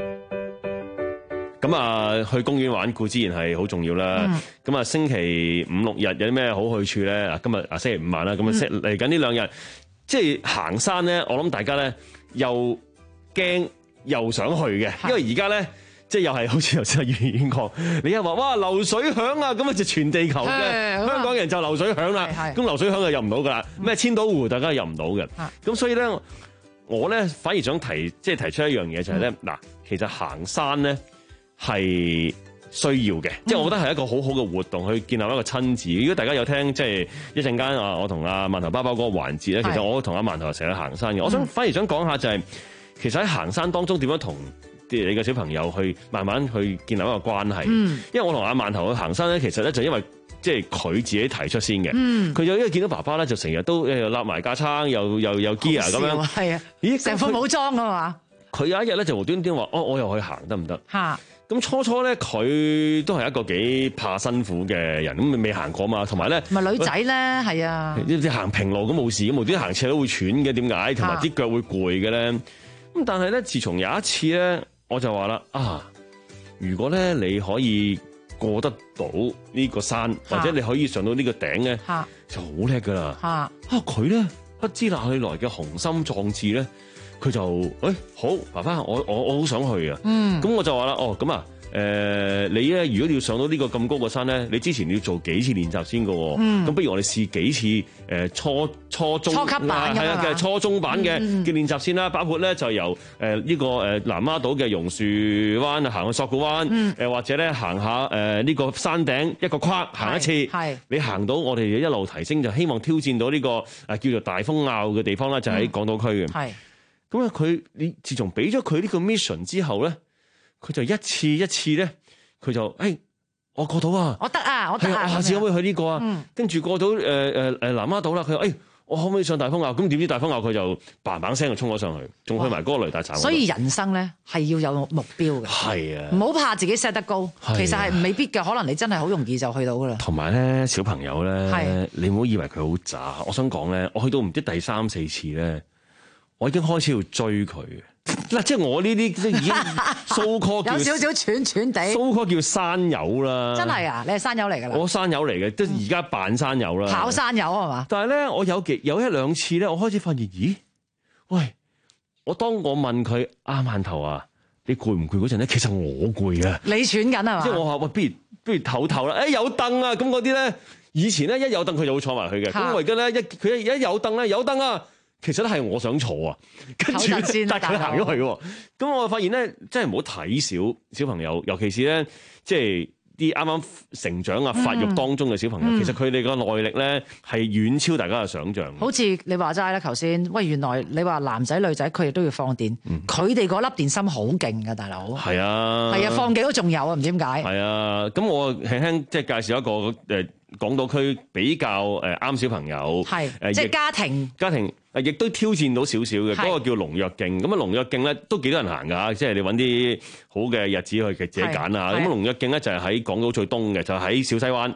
S3: 咁啊，去公園玩固然係好重要啦。咁、嗯、啊，星期五六日有啲咩好去處咧？啊，今日啊星期五晚啦，咁啊嚟緊呢兩日，即係行山咧，我諗大家咧。又驚又想去嘅，因為而家咧即係又係好似頭先阿袁袁講，你又話哇流水響啊，咁啊就全地球嘅香港人就流水響啦，咁流水響就入唔到噶啦，咩千島湖大家入唔到嘅，咁所以咧我咧反而想提即係提出一樣嘢就係咧嗱，其實行山咧係需要嘅，即係我覺得係一個好好嘅活動，去建立一個親子。如果大家有聽即係一陣間啊，我同阿饅頭包包嗰個環節咧，其實我同阿饅頭成日行山嘅。我想反而想講下就係、是，其實喺行山當中點樣同你嘅小朋友去慢慢去建立一個關係。嗯、因為我同阿饅頭去行山咧，其實咧就因為即係佢自己提出先嘅。佢、嗯、就因為見到爸爸咧，就成日都誒立埋架撐，又又又 gear 咁樣。係啊，咦，成副武裝啊嘛。佢有一日咧就無端端話：哦，我又去行得唔得？嚇！咁初初咧，佢都係一個幾怕辛苦嘅人，咁未行過嘛，同埋咧，唔係女仔咧，係啊，啲行平路咁冇事，咁無端行斜都會喘嘅，點解？同埋啲腳會攰嘅咧。咁但係咧，自從有一次咧，我就話啦，啊，如果咧你可以過得到呢個山，或者你可以上到呢個頂咧，就好叻噶啦。啊，佢咧不知哪裏來嘅雄心壯志咧。佢就誒、欸、好，爸爸，我我我好想去啊！嗯，咁我就話啦，哦咁啊，誒、呃、你咧，如果你要上到呢個咁高嘅山咧，你之前要做幾次練習先㗎喎。嗯，咁不如我哋試幾次誒、呃、初初中初級版係啊嘅初中版嘅嘅練習先啦，包括咧就由誒呢、呃這個誒南丫島嘅榕樹灣行去索罟灣，誒、嗯、或者咧行下誒呢個山頂一個框行一次，係你行到我哋一路提升，就希望挑戰到呢、這個誒、呃、叫做大風坳嘅地方咧，就喺港島區嘅。係、嗯。咁啊！佢你自從俾咗佢呢個 mission 之後咧，佢就一次一次咧，佢就誒、欸，我過到啊，我得啊，我得啊，下次可唔可以去呢個啊？嗯、跟住過到誒誒誒南丫島啦，佢話誒，我可唔可以上大風坳？咁點知大風坳佢就嘭嘭聲就衝咗上去，仲去埋嗰個雷達站。所以人生咧係要有目標嘅，係啊，唔好怕自己 set 得高，其實係未必嘅，可能你真係好容易就去到噶啦。同埋咧，小朋友咧，你唔好以為佢好渣。我想講咧，我去到唔知第三四次咧。我已經開始要追佢嗱，即係我呢啲即係已經 so call 叫有少少喘喘地 so call 叫山友啦。真係啊，你係山友嚟㗎啦。我山友嚟嘅，即係而家扮山友啦。跑山友係嘛？但係咧，我有幾有一兩次咧，我開始發現，咦？喂！我當我問佢啊，饅頭啊，你攰唔攰嗰陣咧？其實我攰啊。你喘緊係嘛？即係我話喂，不如不如唞唞啦。誒、欸，有凳啊！咁嗰啲咧，以前咧一有凳佢就會坐埋去嘅。咁我而家咧一佢一有凳咧有凳啊！其實都係我想坐啊，跟住但佢行咗去喎。咁我發現咧，真係唔好睇小小朋友，尤其是咧，即係啲啱啱成長啊、發育當中嘅小朋友，嗯、其實佢哋個耐力咧係遠超大家嘅想像。好似你話齋啦，頭先喂，原來你話男仔女仔佢哋都要放電，佢哋嗰粒電芯好勁㗎，大佬。係啊，係啊，放幾都仲有啊，唔知點解。係啊，咁我輕輕即係介紹一個誒港島區比較誒啱小朋友，係誒即係家庭家庭。亦都挑戰到少少嘅，嗰、那個叫龍躍徑。咁啊，龍躍徑咧都幾多人行㗎，即係你揾啲好嘅日子去自己揀啊。咁龍躍徑咧就係喺港島最東嘅，就喺、是、小西灣。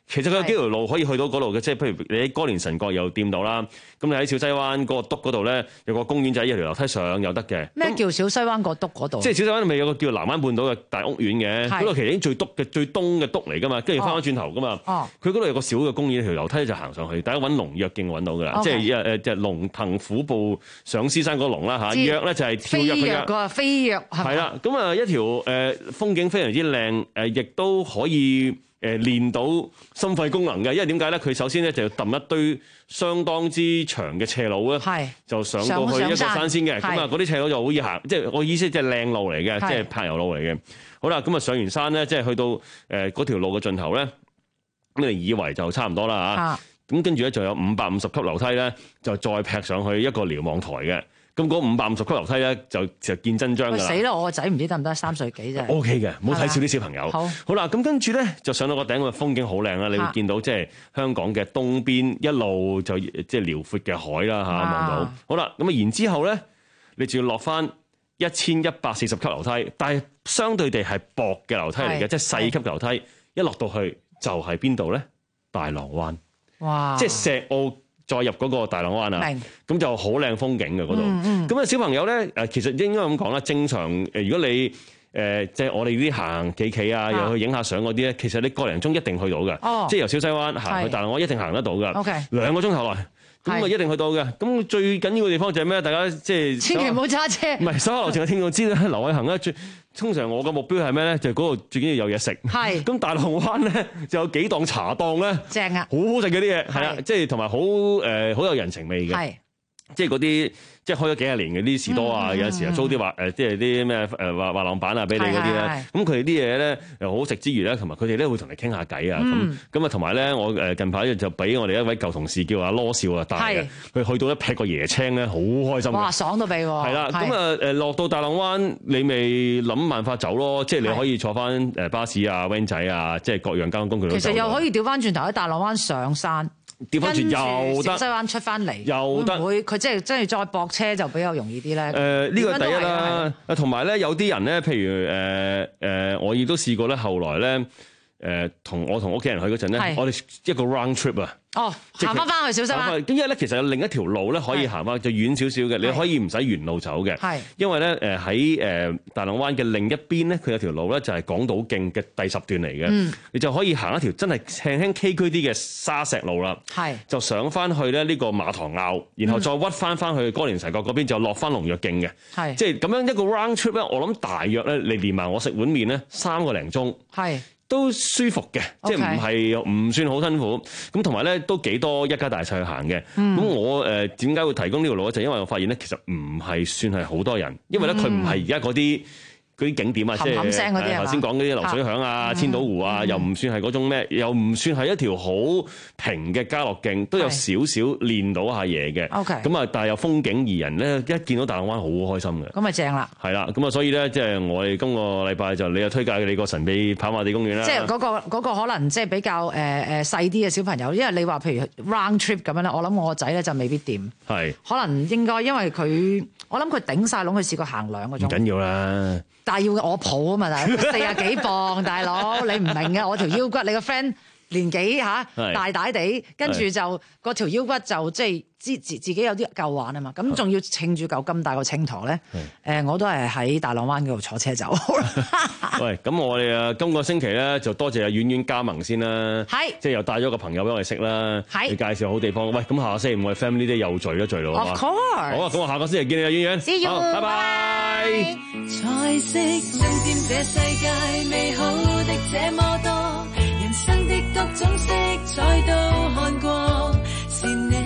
S3: 其實佢有幾條路可以去到嗰度嘅，即係譬如你喺歌連臣角又掂到啦，咁你喺小西灣嗰個篤嗰度咧有個公園仔，一條樓梯上又得嘅。
S16: 咩叫小西灣個篤嗰度？
S3: 即係小西灣咪有個叫南灣半島嘅大屋苑嘅，嗰度其實已經最篤嘅最東嘅篤嚟噶嘛，跟住翻返轉頭噶嘛。哦，佢嗰度有個小嘅公園，條樓梯就行上去，大家揾龍躍徑揾到噶啦，
S16: Okay.
S3: 即係誒誒即係龍騰虎步上獅山嗰個龍啦嚇，躍咧就係跳躍嘅躍。
S16: 個飛躍係啦，
S3: 咁啊一條誒風景非常之靚，誒亦都可以誒練到心肺功能嘅，因為點解咧？佢首先咧就要揼一堆相當之長嘅斜路咧，就上到去一個山先嘅。咁啊嗰啲斜路就好易行，即係我意思即係靚路嚟嘅，即係柏油路嚟嘅。好啦，咁啊上完山咧，即係去到誒嗰條路嘅盡頭咧，咁你以為就差唔多啦嚇。咁跟住咧就有五百五十級樓梯咧，就再劈上去一個瞭望台嘅。咁嗰五百五十級樓梯咧，就就見真章㗎啦！
S16: 死啦！我個仔唔知得唔得，三歲幾啫。
S3: O K 嘅，唔好睇少啲小朋友。好，好啦，咁跟住咧就上到個頂，個風景好靚啦！你會見到即係香港嘅東邊一路就即係遼闊嘅海啦嚇，望到。好啦，咁啊然之後咧，你就要落翻一千一百四十級樓梯，但係相對地係薄嘅樓梯嚟嘅，即係細級嘅樓梯。一落到去就係邊度咧？大浪灣。哇！即係石澳。再入嗰個大浪灣啊，咁就好靚風景嘅嗰度。咁啊、嗯嗯、小朋友咧誒，其實應該咁講啦。正常誒，如果你誒、呃、即係我哋啲行企企啊，又去影下相嗰啲咧，其實你個零鐘一定去到嘅。哦，即係由小西灣行去大浪灣一定行得到嘅。OK，兩個鐘頭內。咁啊，一定去到嘅。咁最緊要嘅地方就係咩？大家即係
S16: 千祈唔好揸車。
S3: 唔係，所有樓前嘅聽眾知啦。劉偉恒咧，最通常我嘅目標係咩咧？就係嗰度最緊要有嘢食。係。咁大浪灣咧就有幾檔茶檔咧，正啊，好好食嘅啲嘢，係啦，即係同埋好誒好有人情味嘅。係。即係嗰啲即係開咗幾廿年嘅啲士多啊，有陣時啊租啲滑誒，即係啲咩誒滑滑浪板啊俾你嗰啲咧。咁佢哋啲嘢咧又好食之餘咧，同埋佢哋咧會同你傾下偈啊。咁咁啊，同埋咧我誒近排就俾我哋一位舊同事叫阿羅少啊帶嘅，佢去到一劈個椰青咧，好開心。哇！爽到痹喎。係啦，咁啊誒落到大浪灣，你咪諗辦法走咯。即係你可以坐翻誒巴士啊、van 仔啊，即係各樣交通工具都。其實又可以調翻轉頭喺大浪灣上山。調翻轉又得，小西灣出翻嚟又得，會佢即係即係再駁車就比較容易啲咧。誒呢個第一啦，啊同埋咧有啲人咧，譬如誒誒、呃呃，我亦都試過咧，後來咧誒同我同屋企人去嗰陣咧，我哋一個 round trip 啊。哦，行翻翻去小西灣。因為咧，其實有另一條路咧可以行翻，就遠少少嘅，你可以唔使沿路走嘅。係，因為咧誒喺誒大浪灣嘅另一邊咧，佢有條路咧就係港島徑嘅第十段嚟嘅。嗯，你就可以行一條真係輕輕崎嶇啲嘅沙石路啦。係，就上翻去咧呢個馬塘坳，然後再屈翻翻去歌連臣角嗰邊，就落翻龍躍徑嘅。係，即係咁樣一個 round trip 咧，我諗大約咧，你連埋我食碗麵咧，三個零鐘。係。都舒服嘅，即係唔係唔算好辛苦，咁同埋咧都幾多一家大細去行嘅。咁、嗯、我誒點解會提供呢條路咧？就因為我發現咧，其實唔係算係好多人，因為咧佢唔係而家嗰啲嗰啲景點啊，即係頭先講嗰啲流水響啊、千島湖啊，又唔算係嗰種咩，又唔算係一條好平嘅家樂徑，都有少少練到下嘢嘅。咁啊，但係又風景宜人咧，一見到大浪灣好開心嘅。咁咪正啦。係啦，咁啊，所以咧，即係我哋今個禮拜就你又推介你個神秘跑馬地公園啦。即係嗰個嗰個可能即係比較誒誒細啲嘅小朋友，因為你話譬如 round trip 咁樣咧，我諗我個仔咧就未必掂。係。可能應該因為佢，我諗佢頂晒籠，佢試過行兩個鐘。唔緊要啦。但係要我抱啊嘛，大佬四廿幾磅，大佬你唔明嘅，我條腰骨，你個 friend 年紀嚇大大地，跟住就個條腰骨就即係自自自己有啲夠玩啊嘛，咁仲要稱住嚿咁大個秤砣咧，誒我都係喺大浪灣嗰度坐車走。喂，咁我哋啊今個星期咧就多謝阿婉婉加盟先啦，係，即係又帶咗個朋友俾我哋識啦，係，你介紹好地方。喂，咁下個星期五我哋 family 啲又聚一聚咯， Of course，好啊，咁我下個星期見你啊，婉婉 ，See you，拜拜。彩色增添這世界美好的這麼多，人生的各種色彩都看過，是你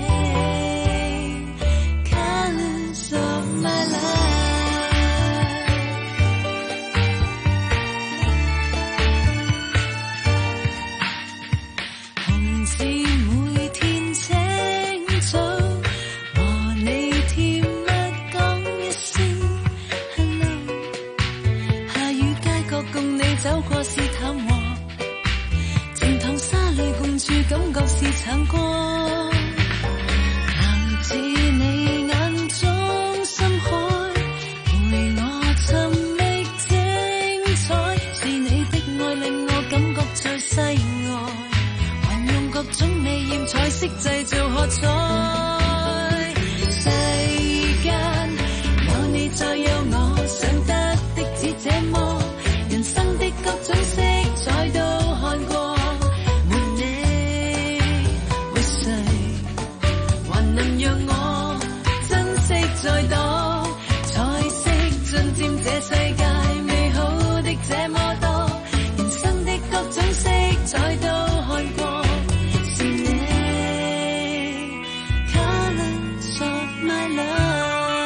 S3: Colours of my life。紅字每天清早和你甜蜜講一聲 hello， 下雨街角共你走過是淡和，靜淌沙淚共處感覺是橙光，男子你眼中深海陪我尋覓精彩，是你的愛令我感覺最世外。
S12: 識製造喝彩。世間有你再有我，想得的只這麼，人生的各種色彩都看過。沒你為誰還能讓我珍惜再多？彩色盡佔這世界美好的這麼多，人生的各種色彩都看過。是你 Colours of my love。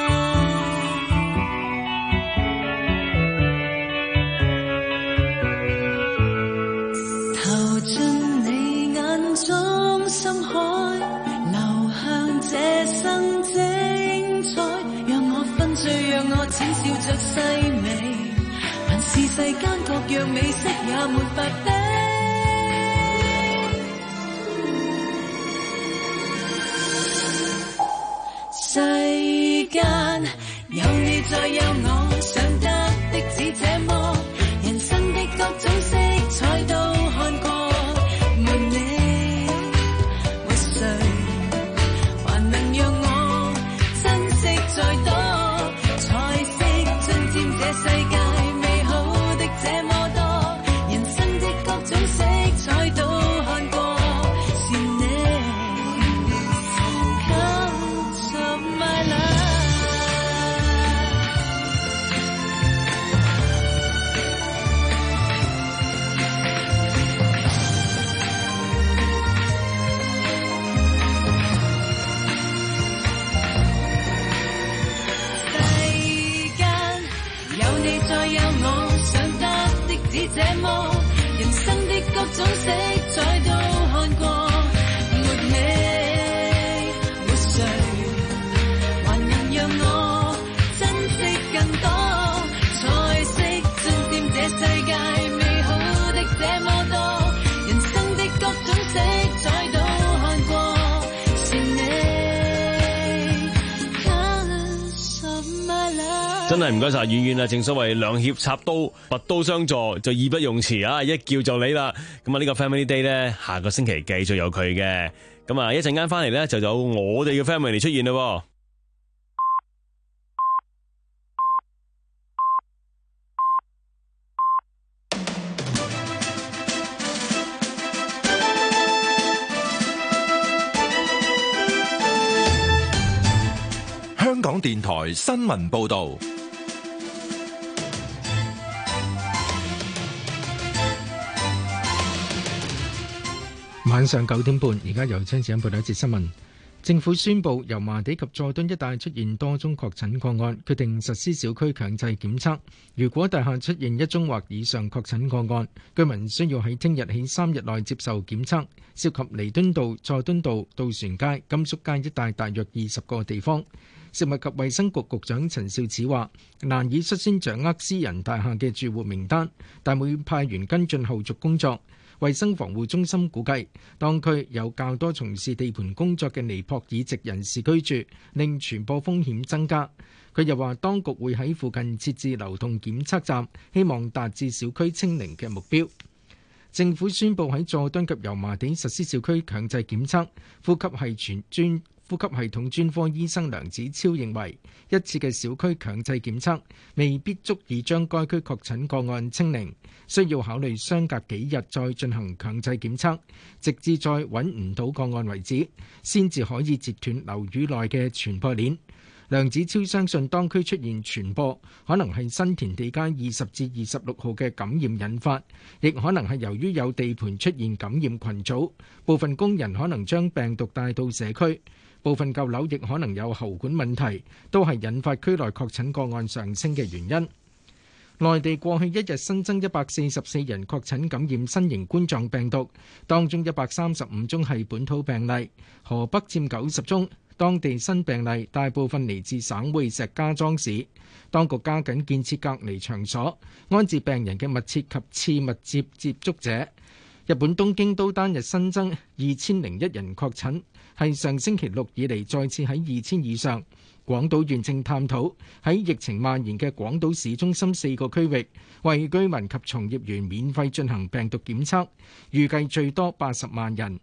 S12: 投進你眼中深海，流向這生精彩，讓我分醉，讓我淺笑着細味，還是世間各樣美色也沒法比。世間有你再有我，想得的只這麼，人生的各種色彩都看過。沒你為誰還能讓我珍惜再多？彩色盡佔這世界美好的這麼多，人生的各種色彩都看過。是你 Colours of my love。世間有你再有我，想得的只這麼，人生的各種色彩都看過。沒你沒誰還能讓我珍惜更多？彩色盡佔這世界美好的這麼多，人生的各種色彩都看過。是你 Colours of my love。
S3: 真係唔該晒，遠遠啊！正所謂兩肋插刀，拔刀相助，就義不容辭啊！一叫就你啦。咁啊，呢個 Family Day 咧，下個星期繼續有佢嘅。咁啊，一陣間翻嚟咧，就有我哋嘅 Family 出現咯。
S4: 香港電台新聞報導。
S1: 晚上九點半，而家由張子欣報道一節新聞。政府宣布，油麻地及佐敦一帶出現多宗確診個案，決定實施小區強制檢測。如果大廈出現一宗或以上確診個案，居民需要喺聽日起三日內接受檢測，涉及彌敦道、佐敦道、渡船街、甘肅街一帶大約二十個地方。食物及衛生局局長陳肇始話：難以率先掌握私人大廈嘅住戶名單，但會派員跟進後續工作。衛生防護中心估計，當區有較多從事地盤工作嘅尼泊爾籍人士居住，令傳播風險增加。佢又話，當局會喺附近設置流動檢測站，希望達至小區清零嘅目標。政府宣布喺佐敦及油麻地實施小區強制檢測。呼吸系全專呼吸系統專科醫生梁子超認為，一次嘅小區強制檢測未必足以將該區確診個案清零，需要考慮相隔幾日再進行強制檢測，直至再揾唔到個案為止，先至可以截斷樓宇內嘅傳播鏈。梁子超相信，當區出現傳播，可能係新填地街二十至二十六號嘅感染引發，亦可能係由於有地盤出現感染群組，部分工人可能將病毒帶到社區。部分舊樓亦可能有喉管問題，都係引發區內確診個案上升嘅原因。內地過去一日新增一百四十四人確診感染新型冠狀病毒，當中一百三十五宗係本土病例，河北佔九十宗。當地新病例大部分嚟自省會石家莊市，當局加緊建設隔離場所，安置病人嘅密切及次密接接觸者。日本東京都單日新增二千零一人確診，係上星期六以嚟再次喺二千以上。廣島縣正探討喺疫情蔓延嘅廣島市中心四個區域，為居民及從業員免費進行病毒檢測，預計最多八十萬人。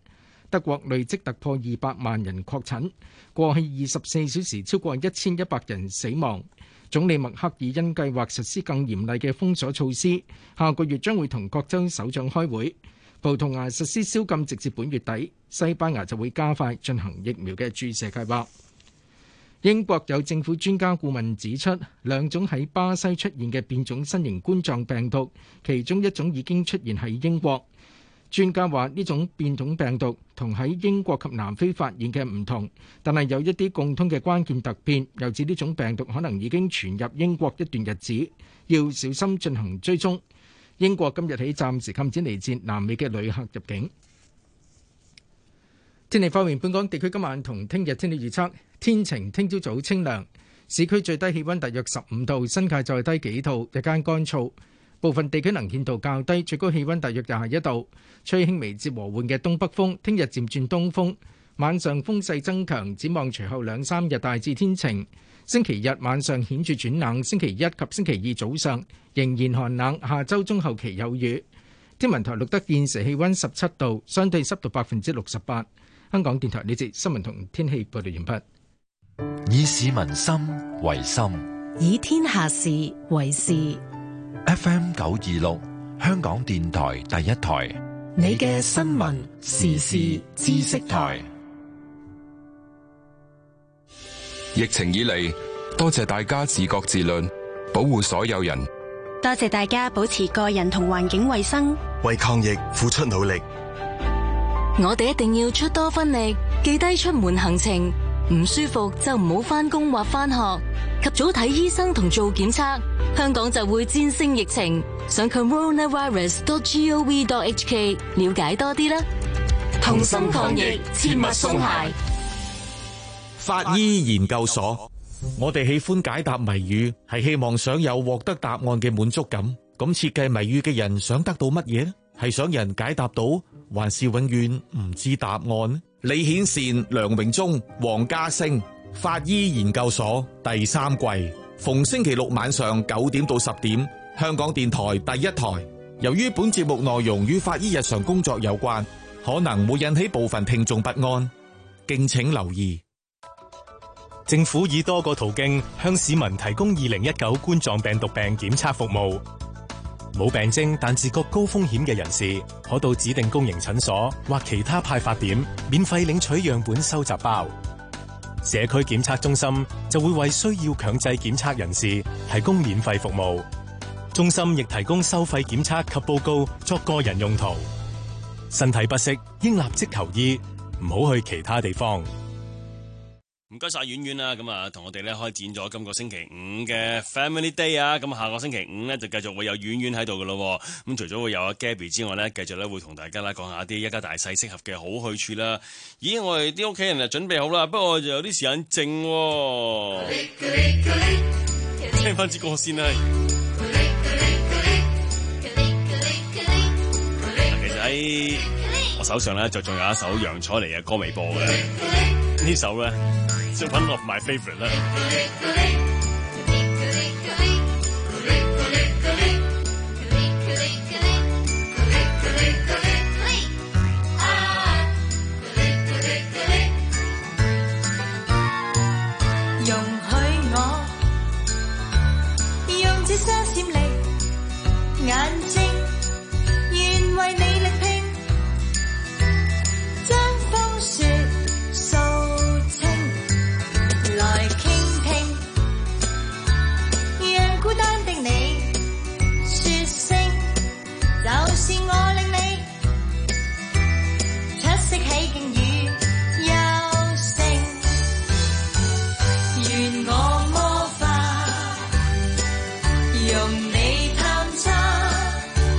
S1: 德國累積突破二百萬人確診，過去二十四小時超過一千一百人死亡。總理默克爾因計劃實施更嚴厲嘅封鎖措施，下個月將會同各州首長開會。葡萄牙實施宵禁直至本月底，西班牙就會加快進行疫苗嘅注射計劃。英國有政府專家顧問指出，兩種喺巴西出現嘅變種新型冠狀病毒，其中一種已經出現喺英國。專家話呢種變種病毒同喺英國及南非發現嘅唔同，但係有一啲共通嘅關鍵突變，又指呢種病毒可能已經傳入英國一段日子，要小心進行追蹤。英國今日起暫時禁止嚟自南美嘅旅客入境。天氣方面，本港地區今晚同聽日天氣預測天晴，聽朝早清涼，市區最低氣溫大約十五度，新界再低幾度，日間乾燥。部分地區能見度較低，最高氣溫大約廿一度，吹輕微至和緩嘅東北風。聽日漸轉東風，晚上風勢增強。展望隨後兩三日大致天晴，星期日晚上顯著轉冷，星期一及星期二早上仍然寒冷，下周中後期有雨。天文台錄得現時氣溫十七度，相對濕度百分之六十八。香港電台呢節新聞同天氣報道完畢。
S4: 以市民心為心，
S5: 以天下事為事。
S4: F M 九二六，香港電台第一台，
S5: 你嘅新聞時事知識台。
S7: 疫情以嚟，多謝大家自覺自律，保護所有人。
S2: 多謝大家保持個人同環境衛生，
S8: 為抗疫付出努力。
S23: 我哋一定要出多分力，記低出門行程，唔舒服就唔好返工或返學，及早睇醫生同做檢測，香港就會戰勝疫情。上 coronavirus dot gov dot h k 了解多啲啦。同心抗疫，切勿鬆懈。
S24: 法醫研究所，我哋喜歡解答謎語，係希望想有獲得答案嘅滿足感。咁設計謎語嘅人想得到乜嘢呢？係想人解答到，還是永遠唔知答案？李顯善、梁榮忠、黃家星，法醫研究所第三季，逢星期六晚上九點到十點，香港電台第一台。由於本節目內容與法醫日常工作有關，可能會引起部分聽眾不安，敬請留意。
S25: 政府以多個途徑向市民提供二零一九冠狀病毒病檢測服務。冇病徵但自覺高風險嘅人士，可到指定公營診所或其他派發點免費領取樣本收集包。社區檢測中心就會為需要強制檢測人士提供免費服務。中心亦提供收費檢測及報告作個人用途。身體不適應立即求醫，唔好去其他地方。
S11: 唔該晒婉婉啦，咁啊同我哋咧開展咗今個星期五嘅 Family Day 啊，咁下個星期五咧就繼續會有婉婉喺度噶咯，咁除咗會有阿 Gabby 之外咧，繼續咧會同大家啦講下啲一家大細適合嘅好去處啦。咦，我哋啲屋企人就準備好啦，不過就有啲時間靜喎，聽翻支歌先啦。其實喺我手上咧就仲有一首楊采妮嘅歌未播嘅，呢首咧。So one of my favorite 啦。
S12: 容許我用這雙閃力眼睛，願為你力拼，將風雪掃清。來傾聽，讓孤單的你說聲，就是我令你出色起勁與優勝。願我魔法，用你探測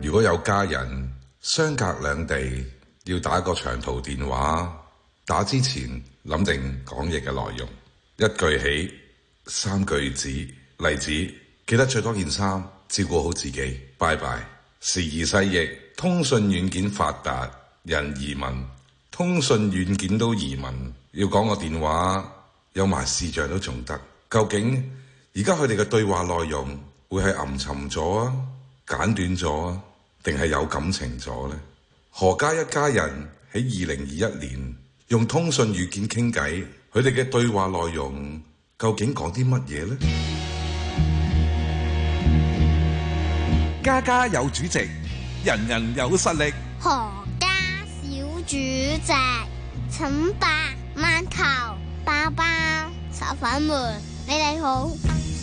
S9: 如果有家人相隔兩地要打個長途電話，打之前諗定講嘢嘅內容，一句起三句止。例子，記得着多件衫，照顧好自己。拜拜。時移世易，通訊軟件發達，人移民，通訊軟件都移民，要講個電話有埋視像都仲得。究竟而家佢哋嘅對話內容會係吟沉咗啊，簡短咗啊，定係有感情咗呢？何家一家人喺二零二一年用通訊軟件傾偈，佢哋嘅對話內容究竟講啲乜嘢呢？
S10: 家家有主席，人人有實力。
S13: 何家小主席，請白饅頭包包小粉們，你哋好。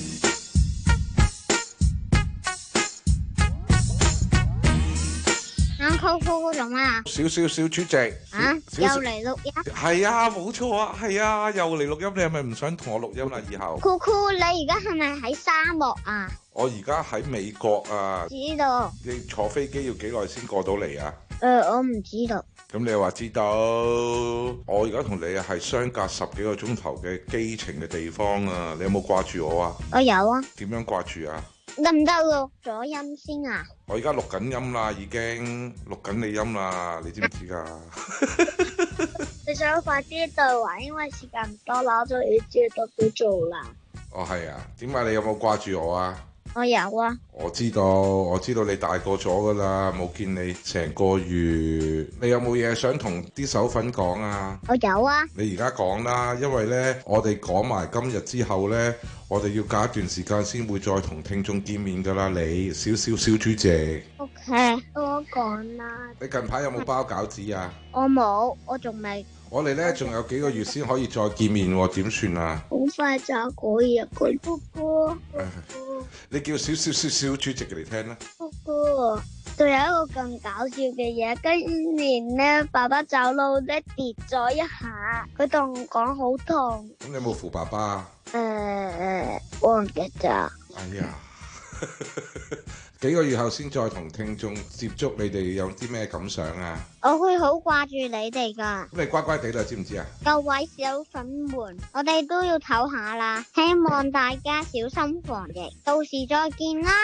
S13: 啱 Coco 做咩啊？
S10: 少少小主席
S13: 啊，
S10: 小小
S13: 又嚟錄音。
S10: 係啊，冇錯啊，係啊，又嚟錄音。你係咪唔想同我錄音啦？以後
S13: Coco，你而家係咪喺沙漠啊？
S10: 我而家喺美國啊。
S13: 知道。
S10: 你坐飛機要幾耐先過到嚟啊？
S13: 誒、呃，我唔知道。
S10: 咁你又話知道？我而家同你係相隔十幾個鐘頭嘅機程嘅地方啊！你有冇掛住我啊？
S13: 我有啊。
S10: 點樣掛住啊？
S13: 得唔得錄咗音先啊？
S10: 我而家錄緊音啦，已經錄緊你音啦，你知唔知噶？
S13: 你想快啲對話，因為時間唔多啦，我就要接到佢做啦。
S10: 哦，係啊，點解你有冇掛住我啊？
S13: 我有啊。
S10: 我知道，我知道你大個咗噶啦，冇見你成個月。你有冇嘢想同啲手粉講啊？
S13: 我有啊。
S10: 你而家講啦，因為呢，我哋講埋今日之後呢，我哋要隔一段時間先會再同聽眾見面噶啦。你小小小主席。
S13: O K，我講啦。
S10: 你近排有冇包餃子啊？
S13: 我冇，我仲未。
S10: 我哋呢，仲有幾個月先可以再見面喎，點算啊？
S13: 好快就可以啊！佢姑姑，
S10: 你叫小小小小主席嚟聽啦。
S13: 姑姑，仲有一個更搞笑嘅嘢，今年咧爸爸走路咧跌咗一下，佢同我講好痛。
S10: 咁你有冇扶爸爸啊？
S13: 誒、呃，忘記咗。
S10: 哎呀，幾個月後先再同聽眾接觸，你哋有啲咩感想啊？
S13: 我會好掛住你哋噶。
S10: 咁你乖乖地啦，知唔知啊？
S13: 各位小粉們，我哋都要唞下啦，希望大家小心防疫，到時再見啦。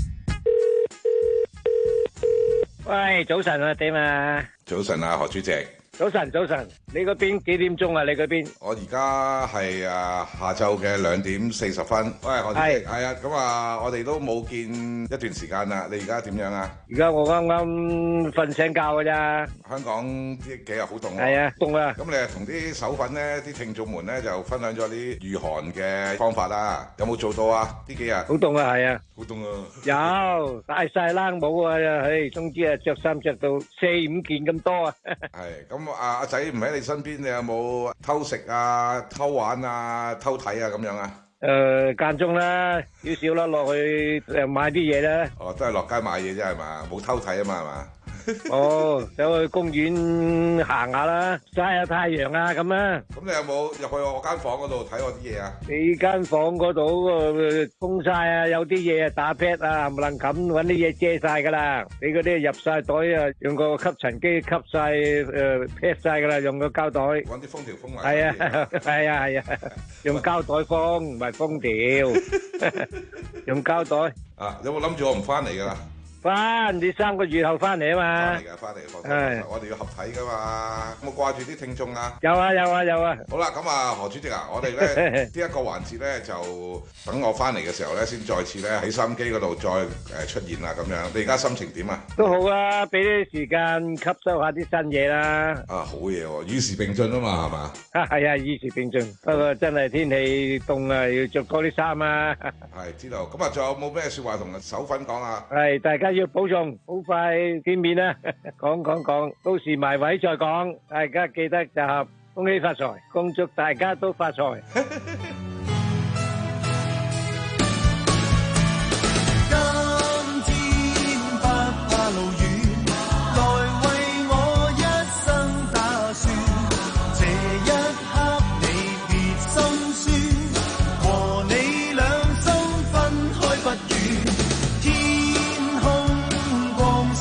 S14: 喂，早晨啊，點啊？
S10: 早晨啊，何主席。
S14: 早晨，早晨，你嗰邊幾點鐘啊？你嗰邊？
S10: 我而家係啊下晝嘅兩點四十分。喂，何主席，係啊，咁啊，我哋都冇見一段時間啦。你而家點樣啊？
S14: 而家我啱啱瞓醒覺㗎咋。
S10: 香港呢幾日好凍啊。
S14: 係啊，凍啊。咁
S10: 你係同啲手粉咧，啲聽眾們咧就分享咗啲御寒嘅方法啦。有冇做到啊？呢幾日？
S14: 好凍啊，係啊。
S10: 好凍啊。
S14: 有戴晒冷帽啊，唉，總之啊，着衫着到四五件咁多啊。
S10: 係咁。阿阿仔唔喺你身邊，你有冇偷食啊、偷玩啊、偷睇啊咁樣啊？
S14: 誒間中啦，少少啦，落去誒買啲嘢啦。
S10: 哦，都係落街買嘢啫係嘛？冇偷睇啊嘛係嘛？
S14: 哦，走去公園行下啦，曬下太陽啊咁啊。
S10: 咁你有冇入去我間房嗰度睇我啲嘢啊？
S14: 你間房嗰度誒封曬啊，有啲嘢啊打 pad 啊，唔能冚揾啲嘢遮曬㗎啦。你嗰啲入曬袋啊，用個吸塵機吸曬誒 pad 曬㗎啦，用個膠袋。
S10: 揾啲封條封埋。
S14: 係啊，係啊，係啊，用膠袋封，唔係封條，用膠袋。
S10: 啊，有冇諗住我唔翻嚟㗎啦？
S14: 翻，你三個月後翻嚟啊嘛！
S10: 翻嚟㗎，翻嚟放心，我哋要合體㗎嘛。有冇掛住啲聽眾啊？
S14: 有啊，有啊，有啊。
S10: 好啦，咁啊，何主席啊，我哋咧呢一個環節咧，就等我翻嚟嘅時候咧，先再次咧喺收音機嗰度再誒出現啦，咁樣。你而家心情點啊？
S14: 都好啊，俾啲時間吸收下啲新嘢啦。
S10: 啊，好嘢喎，與時並進啊嘛，係嘛？
S14: 啊，係啊，與時並進。不過真係天氣凍啊，要着多啲衫啊。
S10: 係知道。咁啊，仲有冇咩説話同手粉講啊？
S14: 係，大家要保重，好快見面啦！講講講，到時埋位再講。大家記得集合，恭喜發財，恭祝大家都發財。
S19: 今天不怕路遠，來為我一生打算。這一刻你別心酸，和你兩心分開不遠。天空光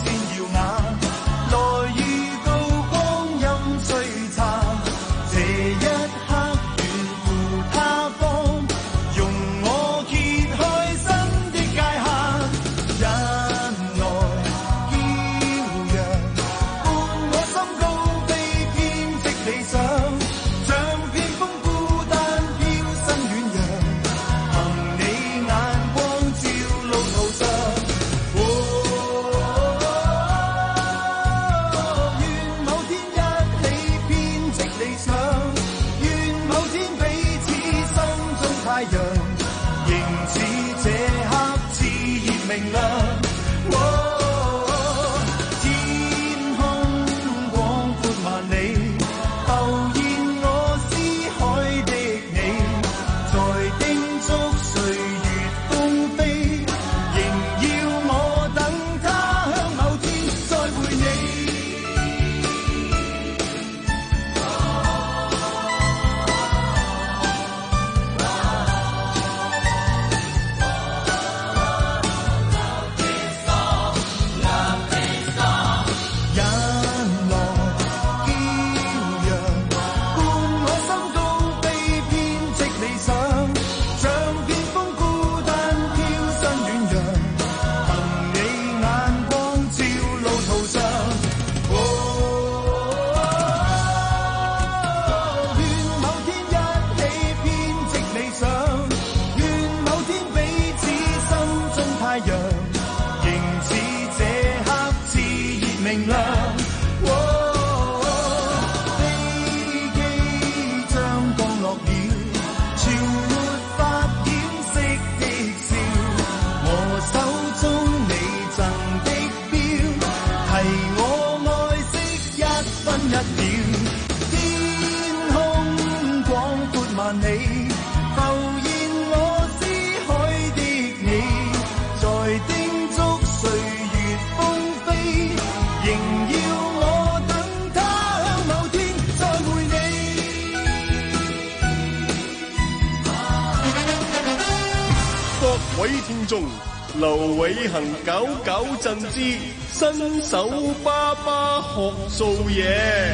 S6: 中，劉偉恒搞搞震之新手爸爸學做嘢。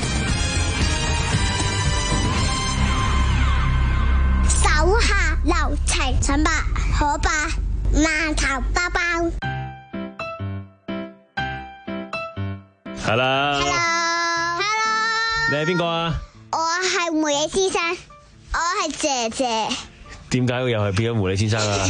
S13: 手下留情，陳伯可伯饅頭包包。
S3: 係啦。
S13: Hello，Hello，
S3: 你係邊個啊？
S13: 我係狐狸先生，我係姐姐。
S3: 點解又係變咗狐狸先生啊？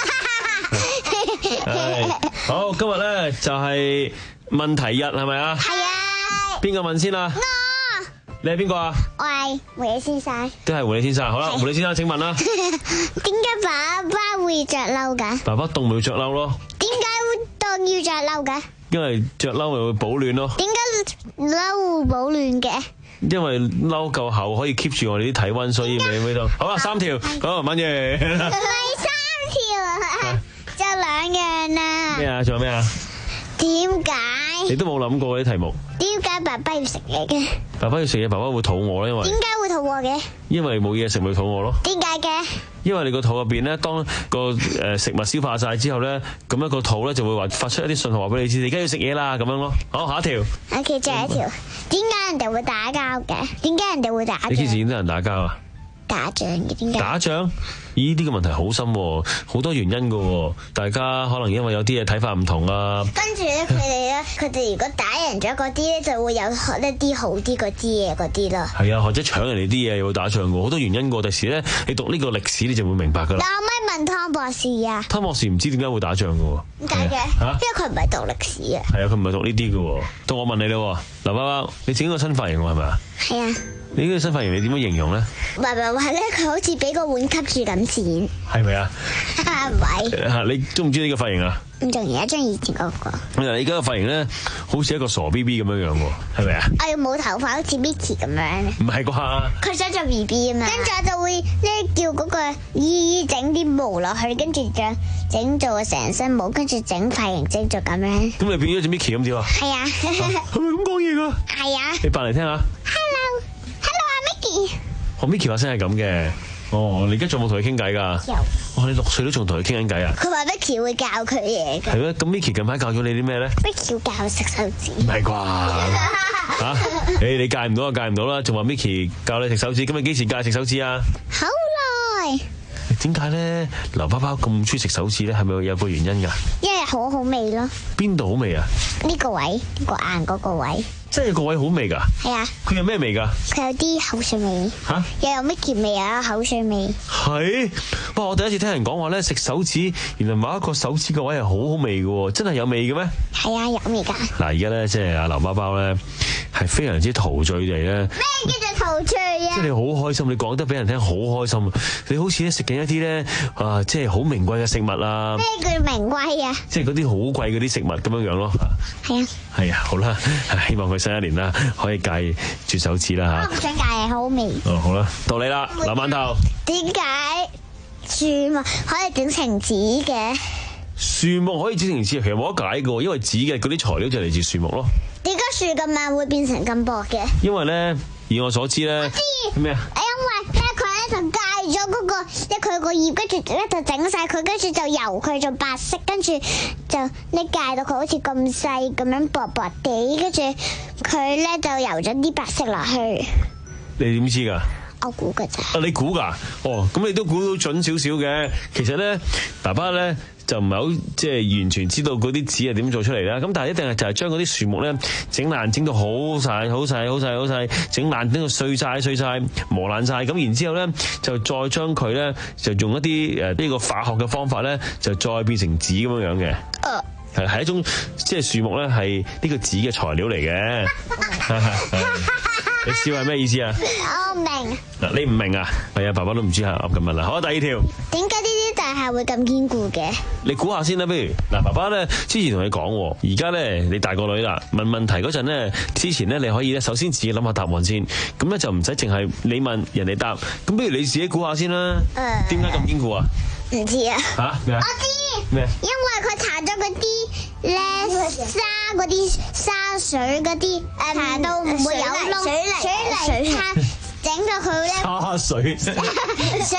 S3: 係好，今日咧就係問題日，係咪啊？係啊。邊個問先啊？我。你係邊個啊？
S13: 我係狐狸先生。
S3: 都係狐狸先生。好啦，狐狸先生請問啦。
S13: 點解爸爸會着褸㗎？
S3: 爸爸凍咪要着褸咯。
S13: 點解會凍要着褸㗎？
S3: 因為着褸咪會保暖咯。點
S13: 解褸會保暖嘅？
S3: 因為褸夠厚可以 keep 住我哋啲體溫，所以咪咪到。好啦，三條，好，乜嘢？唔係
S13: 三條啊，就兩樣啊。
S3: 咩啊？仲有咩啊？
S13: 點解？
S3: 你都冇諗過嗰啲題目。
S13: 點解爸爸要食嘢嘅？
S3: 爸爸要食嘢，爸爸會肚餓咧，因為。
S13: 點解會肚餓嘅？
S3: 因為冇嘢食咪肚餓咯。點解嘅？因為你個肚入邊咧，當個誒食物消化晒之後咧，咁樣個肚咧就會話發出一啲信號話俾你知，你而家要食嘢啦咁樣咯。好，下一條。OK，最後一條。點解人哋會打交嘅？點解人哋會打仗？你幾時見到人打交啊？打仗嘅點解？打仗？咦，呢個問題好深喎，好多原因㗎喎。大家可能因為有啲嘢睇法唔同啊。跟住咧，佢哋咧，佢哋如果打贏咗嗰啲咧，就會有學一啲好啲嗰啲嘢嗰啲咯。係啊，或者搶人哋啲嘢又會打仗㗎，好多原因㗎。第時咧，你讀呢個歷史你就會明白㗎啦。但我咪問湯博士啊？湯博士唔知點解會打仗㗎喎？點解嘅？嚇？因為佢唔係讀歷史啊。係啊，佢唔係讀呢啲㗎喎。到我問你啦，劉包包，你整個新髮型喎係咪啊？係啊。你呢個新髮型你點樣形容咧？爸爸話咧，佢好似俾個碗吸住咁錢。係咪啊？唔係。嚇，你中唔中意呢個髮型啊？唔中意，中意以前嗰個。你而家個髮型咧，好似一個傻 B B 咁樣樣喎，係咪啊？我要冇頭髮，好似 Mickey 咁樣。唔係啩？佢想做 B B 啊嘛。跟住我就會咧叫嗰個姨姨整啲毛落去，跟住再整做成身毛，跟住整髮型整做咁樣。咁你變咗隻 Mickey 咁點啊？係啊。係咪咁講嘢㗎？係啊。你扮嚟聽下。Hello，Hello 啊 Mickey。我 Mickey 把聲係咁嘅。哦，你而家仲冇同佢傾偈噶？有。哇，你六歲都仲同佢傾緊偈啊？佢話 Mickey 會教佢嘢噶。係咩？咁 Mickey 近排教咗你啲咩咧 ？Mickey 教佢食手指。唔係啩？吓？誒，你戒唔到就戒唔到啦，仲話 Mickey 教你食手指，咁你幾時戒食手指啊？好耐。點解咧？劉包包咁中意食手指咧？係咪有個原因噶？因為好好味咯。邊度好味啊？呢個位，呢個硬嗰個位。真係個位好味噶？係啊。佢有咩味噶？佢有啲口水味。吓？又有 Mickey 味，又有口水味。係？哇！我第一次聽人講話咧，食手指原來某一個手指個位係好好味嘅，真係有味嘅咩？係啊，有味噶。嗱，而家咧即係阿劉包包咧係非常之陶醉地咧。咩叫做陶醉啊？即係你好開心，你講得俾人聽好開心。你好似咧食緊一啲咧啊，即係好名貴嘅食物啊。咩叫名貴啊？即係嗰啲好貴嗰啲食物咁樣樣咯。係啊。係啊，好啦，希望佢新一年啦可以戒絕手指啦吓。我唔想戒嘢，好味。哦，好啦，到你啦，劉饅頭。點解樹木可以整成紙嘅？樹木可以整成紙，其實冇得解嘅，因為紙嘅嗰啲材料就嚟自樹木咯。點解樹咁慢會變成咁薄嘅？因為咧，以我所知咧，我知咩啊？因為咧，佢咧就戒咗嗰個，咧佢個葉，跟住咧就整晒佢，跟住就油佢做白色，跟住就你戒到佢好似咁細咁樣薄薄地，跟住佢咧就油咗啲白色落去。你點知噶？我估噶咋？啊，你估噶？哦，咁你都估到準少少嘅。其實咧，爸爸咧就唔係好即係完全知道嗰啲紙係點做出嚟啦。咁但係一定係就係將嗰啲樹木咧整爛，整到好細、好細、好細、好細，整爛整到碎晒、碎晒、磨爛晒。咁然之後咧就再將佢咧就用一啲誒呢個化學嘅方法咧就再變成紙咁樣樣嘅。Uh. 係係一種即係樹木咧係呢個紙嘅材料嚟嘅。你笑係咩意思啊？我明。嗱，你唔明啊？係啊，爸爸都唔知係噏緊乜啦。好，第二條。點解呢啲大廈會咁堅固嘅？你估下先啦，不如嗱，爸爸咧之前同你講，而家咧你大個女啦，問問題嗰陣咧，之前咧你可以咧首先自己諗下答案先，咁咧就唔使淨係你問人哋答，咁不如你自己估下先啦。誒。點解咁堅固啊？唔知啊。吓？咩啊？我知。咩？因為佢搽咗嗰啲咧沙嗰啲沙水嗰啲，搽到唔會有窿。水泥水泥，整咗佢咧。沙水。水泥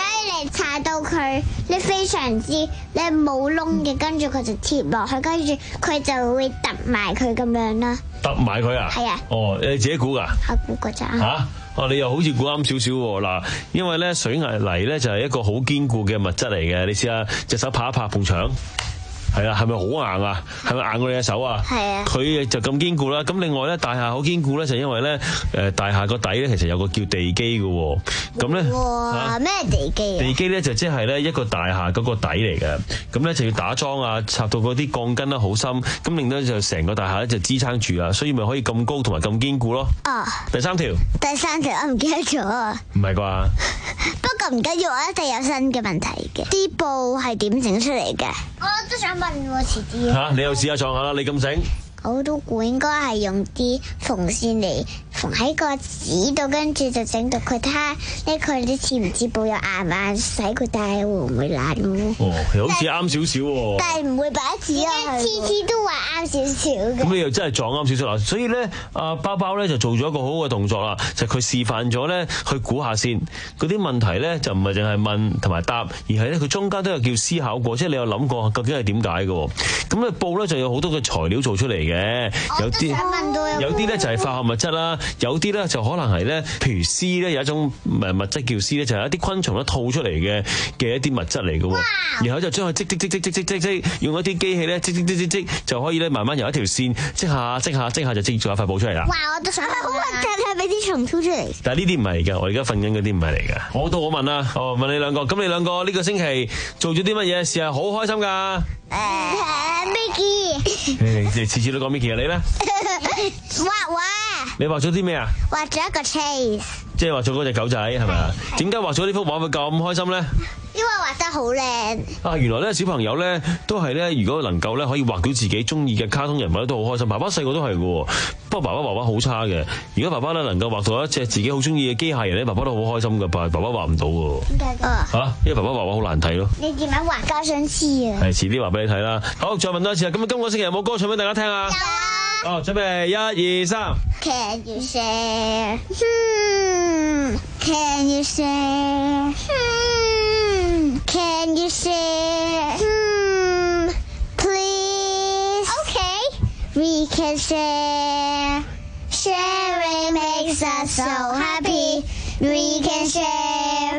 S13: 係搽到佢你非常之你冇窿嘅，跟住佢就貼落去，跟住佢就會揼埋佢咁樣啦。
S3: 揼埋佢啊？係啊。哦，你自己估㗎？我
S13: 估㗎咋。
S3: 嚇？哦，你又好似估啱少少喎嗱，因為咧水泥泥咧就係一個好堅固嘅物質嚟嘅，你試下隻手拍一拍埲牆。係啊，係咪好硬啊？係咪硬過你隻手啊？係啊。佢就咁堅固啦。咁另外咧，大廈好堅固咧，就因為咧，誒大廈個底咧其實有個叫地基嘅喎。咁咧
S13: 哇，咩地基啊？
S3: 地基咧就即係咧一個大廈嗰個底嚟嘅。咁咧就要打樁啊，插到嗰啲鋼筋咧好深，咁令到就成個大廈咧就支撐住啦，所以咪可以咁高同埋咁堅固咯。哦。第三條。第三條我唔記得咗。唔係啩？不過唔緊要，我一定有新嘅問題嘅。啲布係點整出嚟嘅？我都想問喎，遲啲。嚇！你又試下撞下啦，你咁醒。我都估應該係用啲縫線嚟縫喺個紙度，跟住就整到佢睇下呢佢啲似唔似布有硬硬，使佢戴會唔會爛喎？哦，好似啱少少喎。但係唔會擺紙啊，次次都話啱少少嘅。咁你又真係撞啱少少啦，所以咧，阿包包咧就做咗一個好好嘅動作啦，就佢、是、示範咗咧去估下先嗰啲問題咧，就唔係淨係問同埋答，而係咧佢中間都有叫思考過，即係你有諗過究竟係點解嘅。咁咧布咧就有好多嘅材料做出嚟嘅。有啲有啲咧就係化學物質啦，有啲咧就可能係咧，譬如絲咧有一種誒物質叫絲咧，就係一啲昆蟲咧吐出嚟嘅嘅一啲物質嚟嘅，然後就將佢織織織織織織織織，用一啲機器咧織織織織織，就可以咧慢慢由一條線織下織下織下就織咗一塊布出嚟啦。哇！我都想好核突啊，俾啲蟲吐出嚟。但係呢啲唔係㗎，我而家瞓緊嗰啲唔係嚟㗎。好到我問啦，哦問你兩個，咁你兩個呢個星期做咗啲乜嘢事係好開心㗎？誒 Mickey， 你次次都講 Mickey 啊，你咧？畫畫。你畫咗啲咩啊？畫咗一個 chase， 即係畫咗嗰隻狗仔係咪啊？點解畫咗呢幅畫會咁開心咧？因為畫得好靚。啊，原來咧小朋友咧都係咧，如果能夠咧可以畫到自己中意嘅卡通人物咧，都好開心。爸爸細個都係嘅，不過爸爸畫畫好差嘅。如果爸爸咧能夠畫到一隻自己好中意嘅機械人咧，爸爸都好開心嘅。但係爸爸畫唔到嘅。點解嘅？嚇，因為爸爸畫畫好難睇咯。你點樣畫家想知啊？係遲啲話俾你睇啦。好，再問多一次啊！咁啊，今個星期有冇歌唱俾大家聽啊？有啊。哦，準備一二三。Can you share? Hmm. Can you share? Hmm. Can you share? Hmm. Please. Okay. We can share. Sharing makes us so happy. We can share.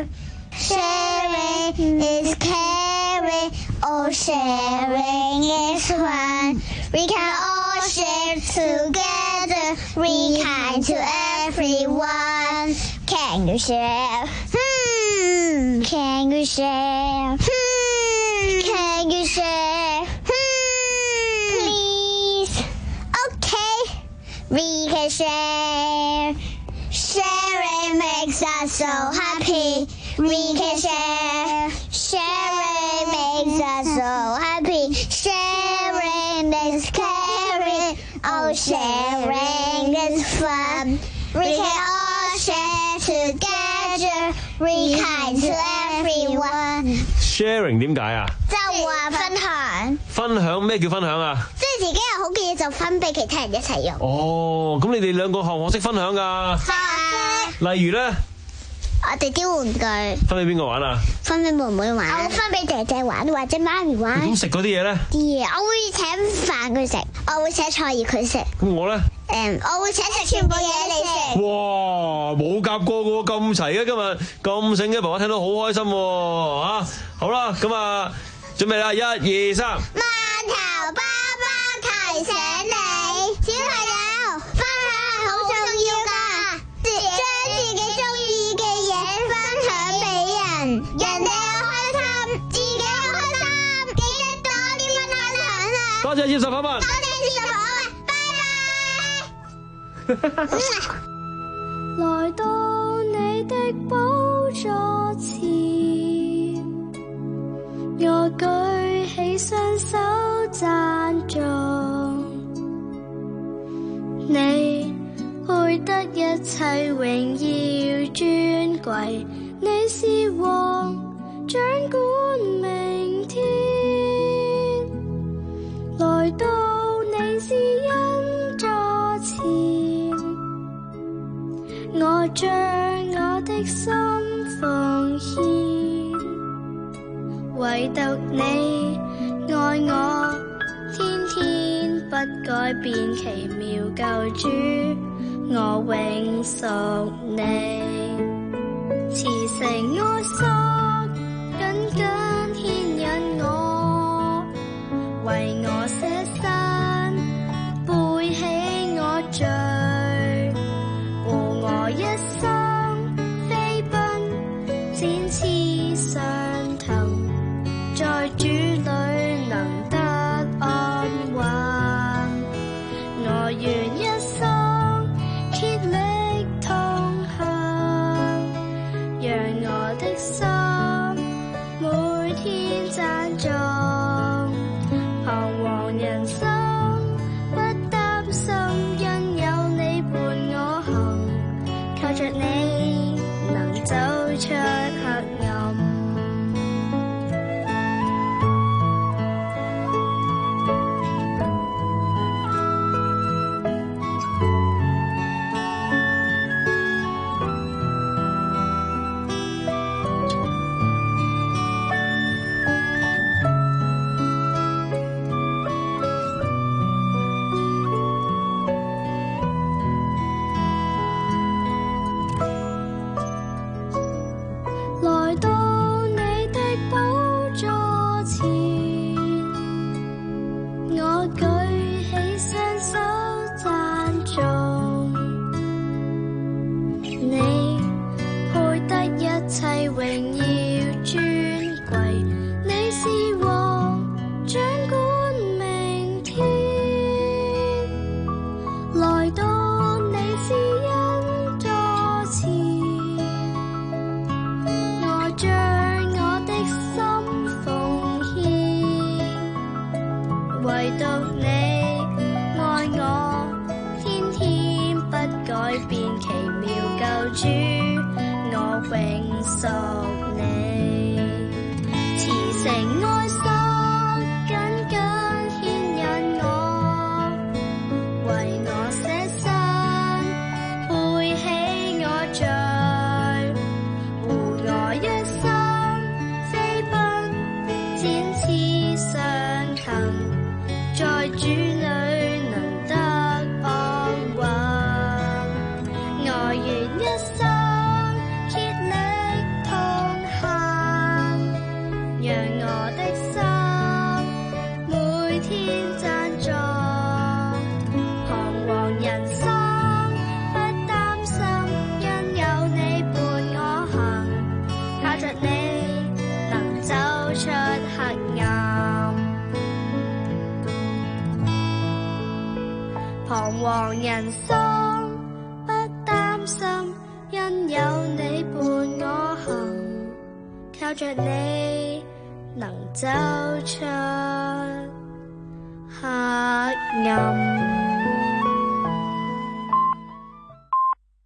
S3: Sharing is caring. Oh, sharing is fun. We can all share together. Be kind to everyone. Can you share? Hmm. Can you share? Hmm. Can you share? Hmm. Please. Okay. We can share. Sharing makes us so happy. We can share. Sharing makes us so happy. Sharing is caring. Oh, sharing is fun. We can all share together. Be kind to everyone. Sharing 點解啊？就話分享。分享咩叫分享啊？即係自己有好嘅嘢就分俾其他人一齊用。哦，咁你哋兩個學唔學識分享㗎？學識。例如咧？我哋啲玩具分俾邊個玩啊？分俾妹妹玩，我會分俾姐姐玩或者媽咪玩。咁食嗰啲嘢咧？啲嘢我會請飯佢食，我會請菜葉佢食。咁我咧？誒，我會請食全部嘢你食。哇，冇夾過嘅喎，咁齊嘅今日，咁醒嘅爸爸聽到好開心喎嚇！好啦，咁啊，準備啦，一二三。饅頭爸爸提醒你，小朋友分享係好重要㗎，將自己中意嘅嘢分享俾人，人哋又開心，自己又開心，記得多啲分享啦！多謝葉十九文，多謝葉十九文，拜拜。來到你的寶座前，我舉起雙手讚頌你，配得一切榮耀尊貴。你是王，掌管明天。來到你施恩座前，我將我的心奉獻。
S13: 唯獨你愛我，天天不改變，奇妙救主，我永屬你。慈繩愛索緊緊牽引我，為我捨身，背起我罪，護我一生飛奔，展翅上騰，在主裏能得安穩。我願一生竭力同行，讓我的心每天讚頌，彷徨人生不擔心，因有你伴我行，靠着你能走出黑暗。來到你的寶座前，我舉起雙手讚頌，你配得一切榮耀尊貴，你是王掌管明天，來到你施恩座前，我將我的心奉獻，唯獨你愛我，天天不改變，奇妙救主，我永屬你。慈繩愛索緊緊牽引我，為我捨身，背起我罪，護我一生飛奔，展翅上騰，在主裏能得安穩。我願一生竭力同行，讓我的心每天讚頌，彷徨人生不擔心，因有你伴我行，靠着你能走出黑暗。彷徨人生不擔心，因有你伴我行，靠着你能走出黑暗。